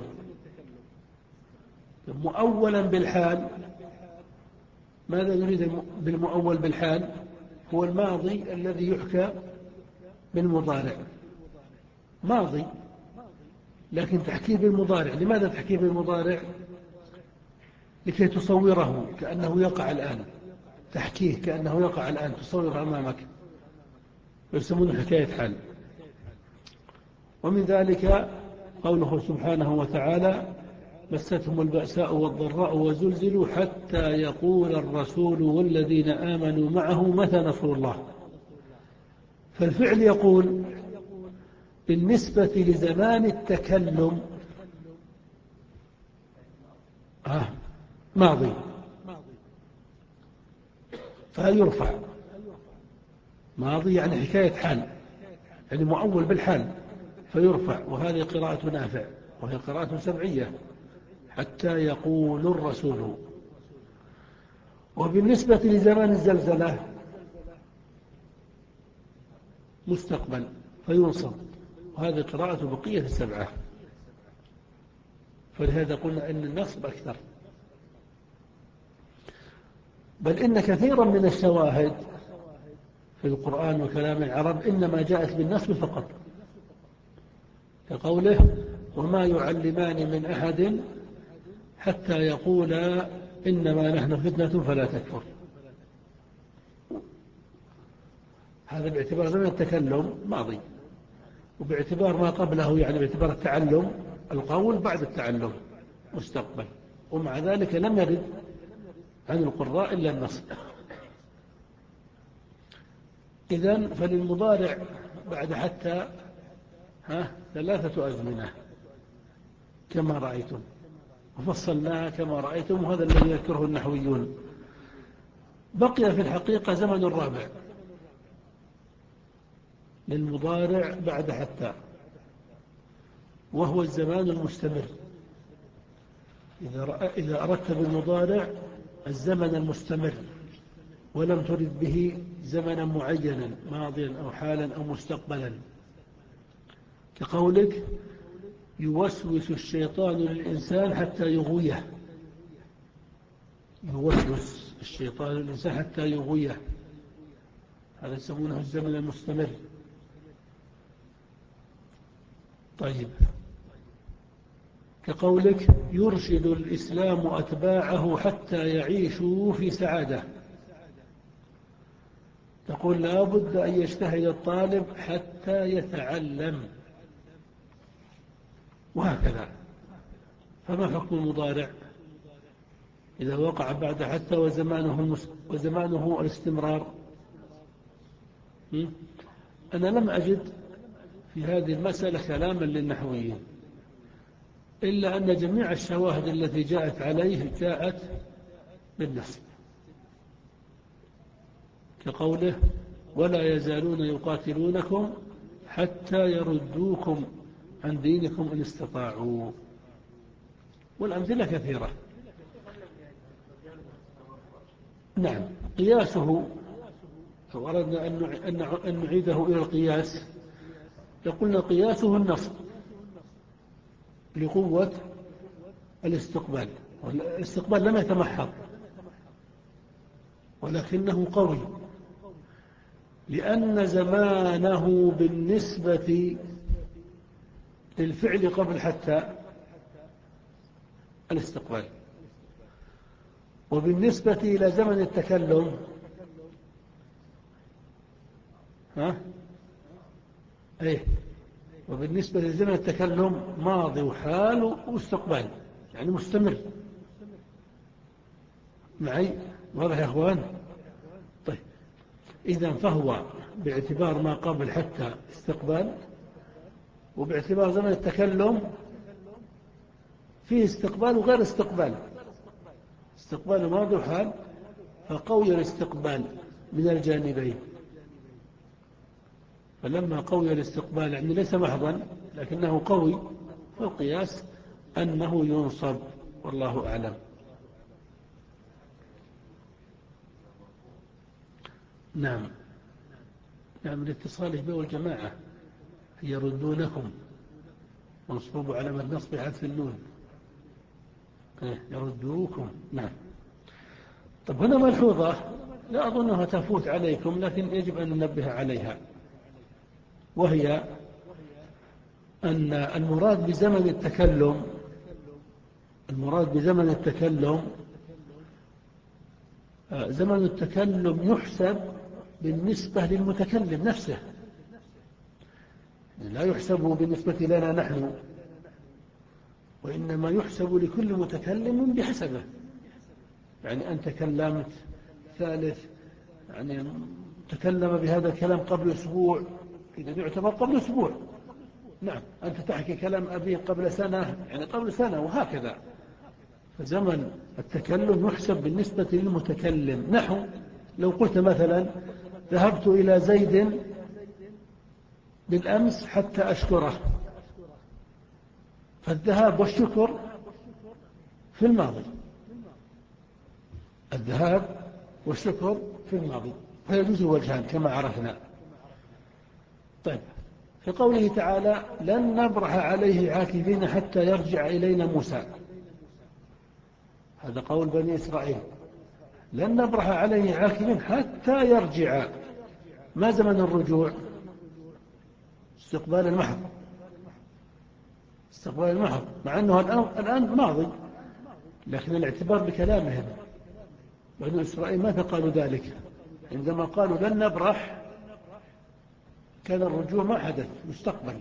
مؤولا بالحال. ماذا نريد بالمؤول بالحال؟ هو الماضي الذي يحكى بالمضارع، ماضي لكن تحكيه بالمضارع. لماذا تحكيه بالمضارع؟ لكي تصوره كأنه يقع الآن، تحكيه كأنه يقع الآن، تصور أمامك، ويسمونه حكاية حال. ومن ذلك قوله سبحانه وتعالى مستهم البأساء والضراء وزلزلوا حتى يقول الرسول والذين آمنوا معه متى نصر الله. فالفعل يقول بالنسبة لزمان التكلم آه ماضي فيرفع، ماضي يعني حكاية حال، يعني مؤول بالحال فيرفع، وهذه قراءة نافع وهي قراءة سبعية حتى يقول الرسول. وبالنسبة لزمان الزلزلة مستقبل فينصب، وهذه قراءة بقية السبعة، فلهذا قلنا إن النصب أكثر. بل إن كثيرا من الشواهد في القرآن وكلام العرب إنما جاءت بالنصب فقط، كقوله وما يعلمان من أحد حتى يقولا إنما نحن فتنة فلا تكفر. هذا باعتبار زمن التكلم ماضي، وباعتبار ما قبله يعني باعتبار التعلم القول بعد التعلم مستقبل، ومع ذلك لم يرد عن القراء إلا النصب. إذن فللمضارع بعد حتى ها ثلاثة أزمنة كما رأيتم، وفصلناها كما رأيتم، وهذا الذي يذكره النحويون. بقي في الحقيقة زمن الرابع للمضارع بعد حتى، وهو الزمان المستمر. إذا أردت بالمضارع الزمن المستمر ولم ترد به زمنا معينا ماضيا أو حالا أو مستقبلا، كقولك يوسوس الشيطان للإنسان حتى يغويه، يوسوس الشيطان للإنسان حتى يغويه، هذا يسمونه الزمن المستمر. طيب كقولك يرشد الإسلام أتباعه حتى يعيشوا في سعادة، تقول لا بد أن يجتهد الطالب حتى يتعلم، وهكذا. فما حكم المضارع إذا وقع بعد حتى وزمانه, المس... وزمانه الاستمرار؟ أنا لم أجد في هذه المسألة كلاما للنحويين، إلا أن جميع الشواهد التي جاءت عليه جاءت بالنصب، كقوله ولا يزالون يقاتلونكم حتى يردوكم عن دينكم إن استطاعوا، والأمثلة كثيرة. نعم، قياسه لو أردنا أن نعيده إلى القياس لقلنا قياسه النصب لقوة الاستقبال، والاستقبال لم يتمحض ولكنه قوي، لأن زمانه بالنسبة للفعل قبل حتى الاستقبال، وبالنسبة إلى زمن التكلم ها ايه وبالنسبة لزمن التكلم ماضي وحال واستقبال، يعني مستمر معي، واضح يا اخوان؟ طيب اذا فهو باعتبار ما قبل حتى استقبال، وباعتبار زمن التكلم فيه استقبال وغير استقبال، استقبال ماضي وحال، فقوي الاستقبال من الجانبين. فلما قوي الاستقبال يعني ليس محضا لكنه قوي، فالقياس أنه ينصب، والله أعلم. نعم نعم، الاتصال به والجماعة يردونكم منصوب علامة نصب حذف النون، يردوكم. نعم. طب هنا ملحوظة لا أظنها تفوت عليكم لكن يجب أن ننبه عليها، وهي أن المراد بزمن التكلم المراد بزمن التكلم زمن التكلم يحسب بالنسبة للمتكلم نفسه، لا يحسب بالنسبة لنا نحن، وإنما يحسب لكل متكلم بحسبه. يعني أنت تكلمت ثالث، يعني تكلم بهذا الكلام قبل أسبوع، إذا يعتبر قبل أسبوع. نعم، أنت تحكي كلام أبي قبل سنة، يعني قبل سنة، وهكذا. فزمن التكلم يحسب بالنسبة للمتكلم. نحو لو قلت مثلا ذهبت إلى زيد بالأمس حتى أشكره، فالذهاب والشكر في الماضي، الذهاب والشكر في الماضي، فيجوز الوجهان كما عرفنا. طيب، في قوله تعالى لن نبرح عليه عاكفين حتى يرجع إلينا موسى، هذا قول بني إسرائيل، لن نبرح عليه عاكفين حتى يرجع. ما زمن الرجوع؟ استقبال المحض، استقبال المحض، مع أنه الآن ماضي، لكن الاعتبار بكلامهم. بني إسرائيل ماذا قالوا ذلك؟ عندما قالوا لن نبرح كان الرجوع ما حدث، مستقبل.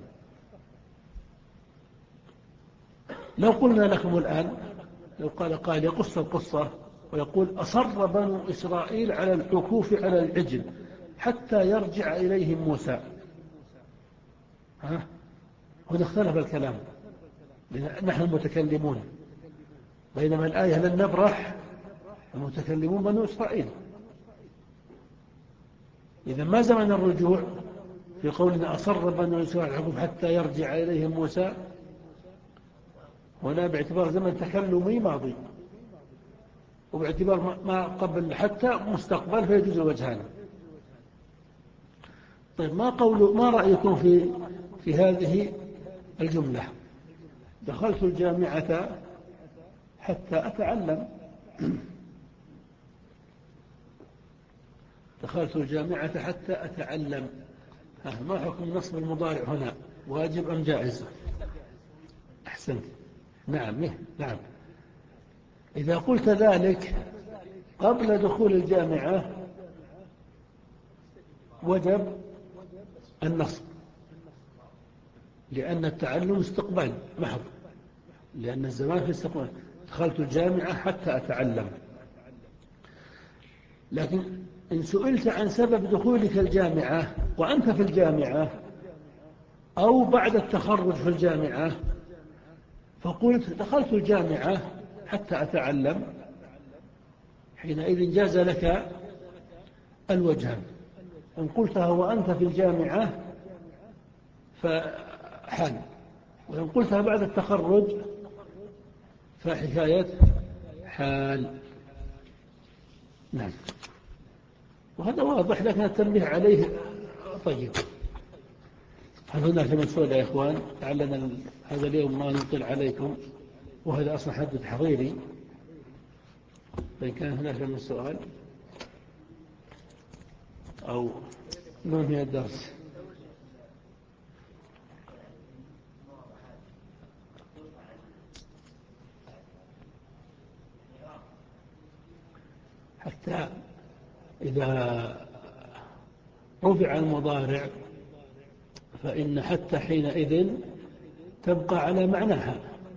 لو قلنا لكم الآن، لو قال قائل يقص القصة ويقول أصر بنو إسرائيل على العكوف على العجل حتى يرجع إليهم موسى، ها؟ هنا اختلف الكلام، نحن المتكلمون، بينما الآية لن نبرح المتكلمون بنو إسرائيل. إذا ما زمن الرجوع في قولنا أصر بنو إسرائيل العكوف حتى يرجع إليهم موسى؟ هنا باعتبار زمن تكلمي ماضي، وباعتبار ما قبل حتى مستقبل، فيجوز الوجهان. طيب، ما قول ما رأيكم في في هذه الجملة؟ دخلت الجامعة حتى أتعلم. دخلت الجامعة حتى أتعلم، ما حكم نصب المضارع هنا؟ واجب أم جائز؟ أحسنت. نعم نعم. إذا قلت ذلك قبل دخول الجامعة وجب النصب، لأن التعلم استقبال محض، لأن الزمان في استقبال. دخلت الجامعة حتى أتعلم. لكن إن سئلت عن سبب دخولك الجامعة وأنت في الجامعة أو بعد التخرج في الجامعة، فقلت دخلت الجامعة حتى أتعلم، حينئذ جاز لك الوجهان. إن قلتها وأنت في الجامعة فحال، وإن قلتها بعد التخرج فحكاية حال. نعم. وهذا واضح، لكن التنبيه عليه طيب. هل هناك من سؤال يا إخوان؟ لعلنا هذا اليوم ما نطل عليكم، وهذا أصلا حد تحضيري، فإن كان هناك من سؤال أو ننهي الدرس. حتى إذا رفع المضارع فإن حتى حينئذ تبقى على معناها،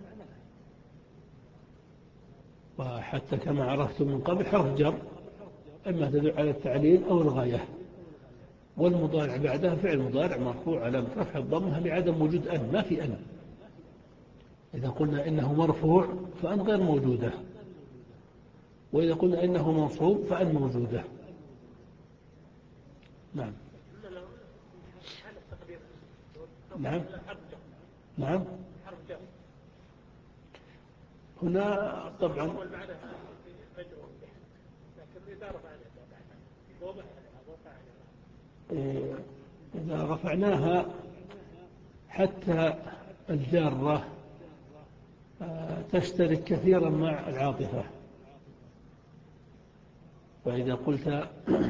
وحتى كما عرفت من قبل حرف جر، إما تدل على التعليل أو الغاية، والمضارع بعدها فعل مضارع مرفوع علامة رفع الضمة لعدم وجود أن، ما في أن. إذا قلنا إنه مرفوع فأن غير موجودة، وإذا قلنا إنه منصوب فأن موجودة. نعم نعم نعم. هنا طبعا إذا رفعناها حتى الجارة تشترك كثيرا مع العاطفة، فإذا قلت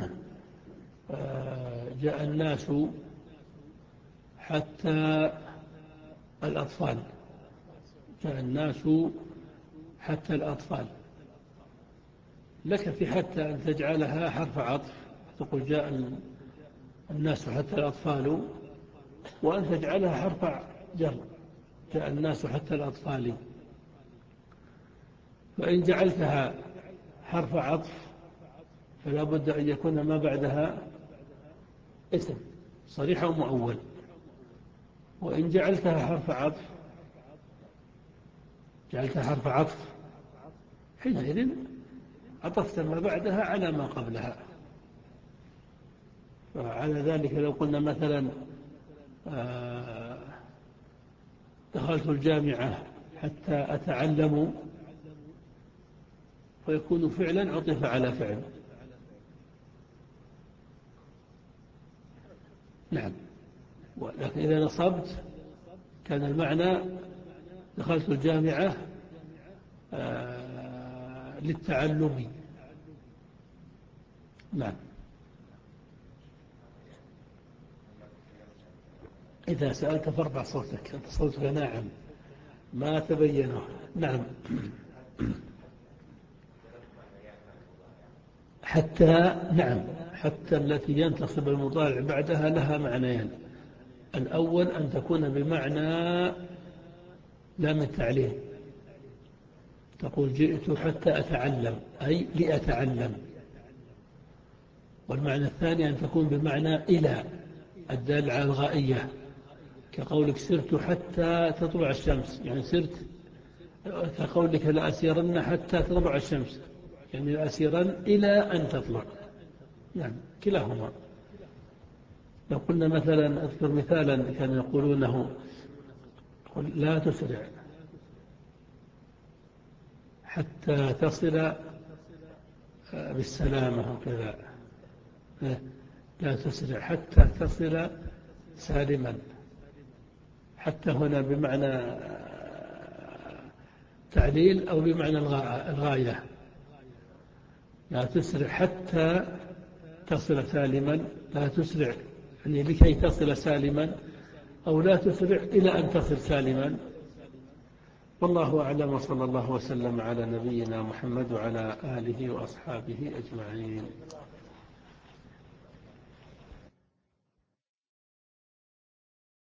جاء الناس حتى الأطفال، جاء الناس حتى الأطفال، لك في حتى أن تجعلها حرف عطف، تقول جاء الناس حتى الأطفال، وأن تجعلها حرف جر، جاء الناس حتى الأطفال. فإن جعلتها حرف عطف فلا بد أن يكون ما بعدها اسم صريح أو مؤول، وإن جعلتها حرف عطف جعلتها حرف عطف حينئذ عطفت ما بعدها على ما قبلها. فعلى ذلك لو قلنا مثلا دخلت الجامعة حتى أتعلم، فيكون فعلا عطف على فعل. نعم. ولكن إذا نصبت كان المعنى دخلت الجامعة للتعلم. نعم. إذا سألت فارفع صوتك، أنت صوتك ناعم ما تبينه. نعم. حتى نعم حتى التي ينتصب المضارع بعدها لها معنيان. الأول أن تكون بمعنى لام التعليل، تقول جئت حتى أتعلم أي لأتعلم. والمعنى الثاني أن تكون بمعنى إلى الدال على الغائية، كقولك سرت حتى تطلع الشمس، يعني سرت، كقولك لأسيرن حتى تطلع الشمس، يعني لأسيرن إلى أن تطلع. نعم كلاهما. لو قلنا مثلا، أذكر مثالا كانوا يقولونه، لا تسرع حتى تصل بالسلامة وكذا، لا تسرع حتى تصل سالما. حتى هنا بمعنى تعليل أو بمعنى الغاية. لا تسرع حتى تصل سالما، لا تسرع يعني لكي تصل سالما، أو لا تسرع إلى أن تصل سالما. والله أعلم، وصلى الله وسلم على نبينا محمد وعلى آله وأصحابه أجمعين.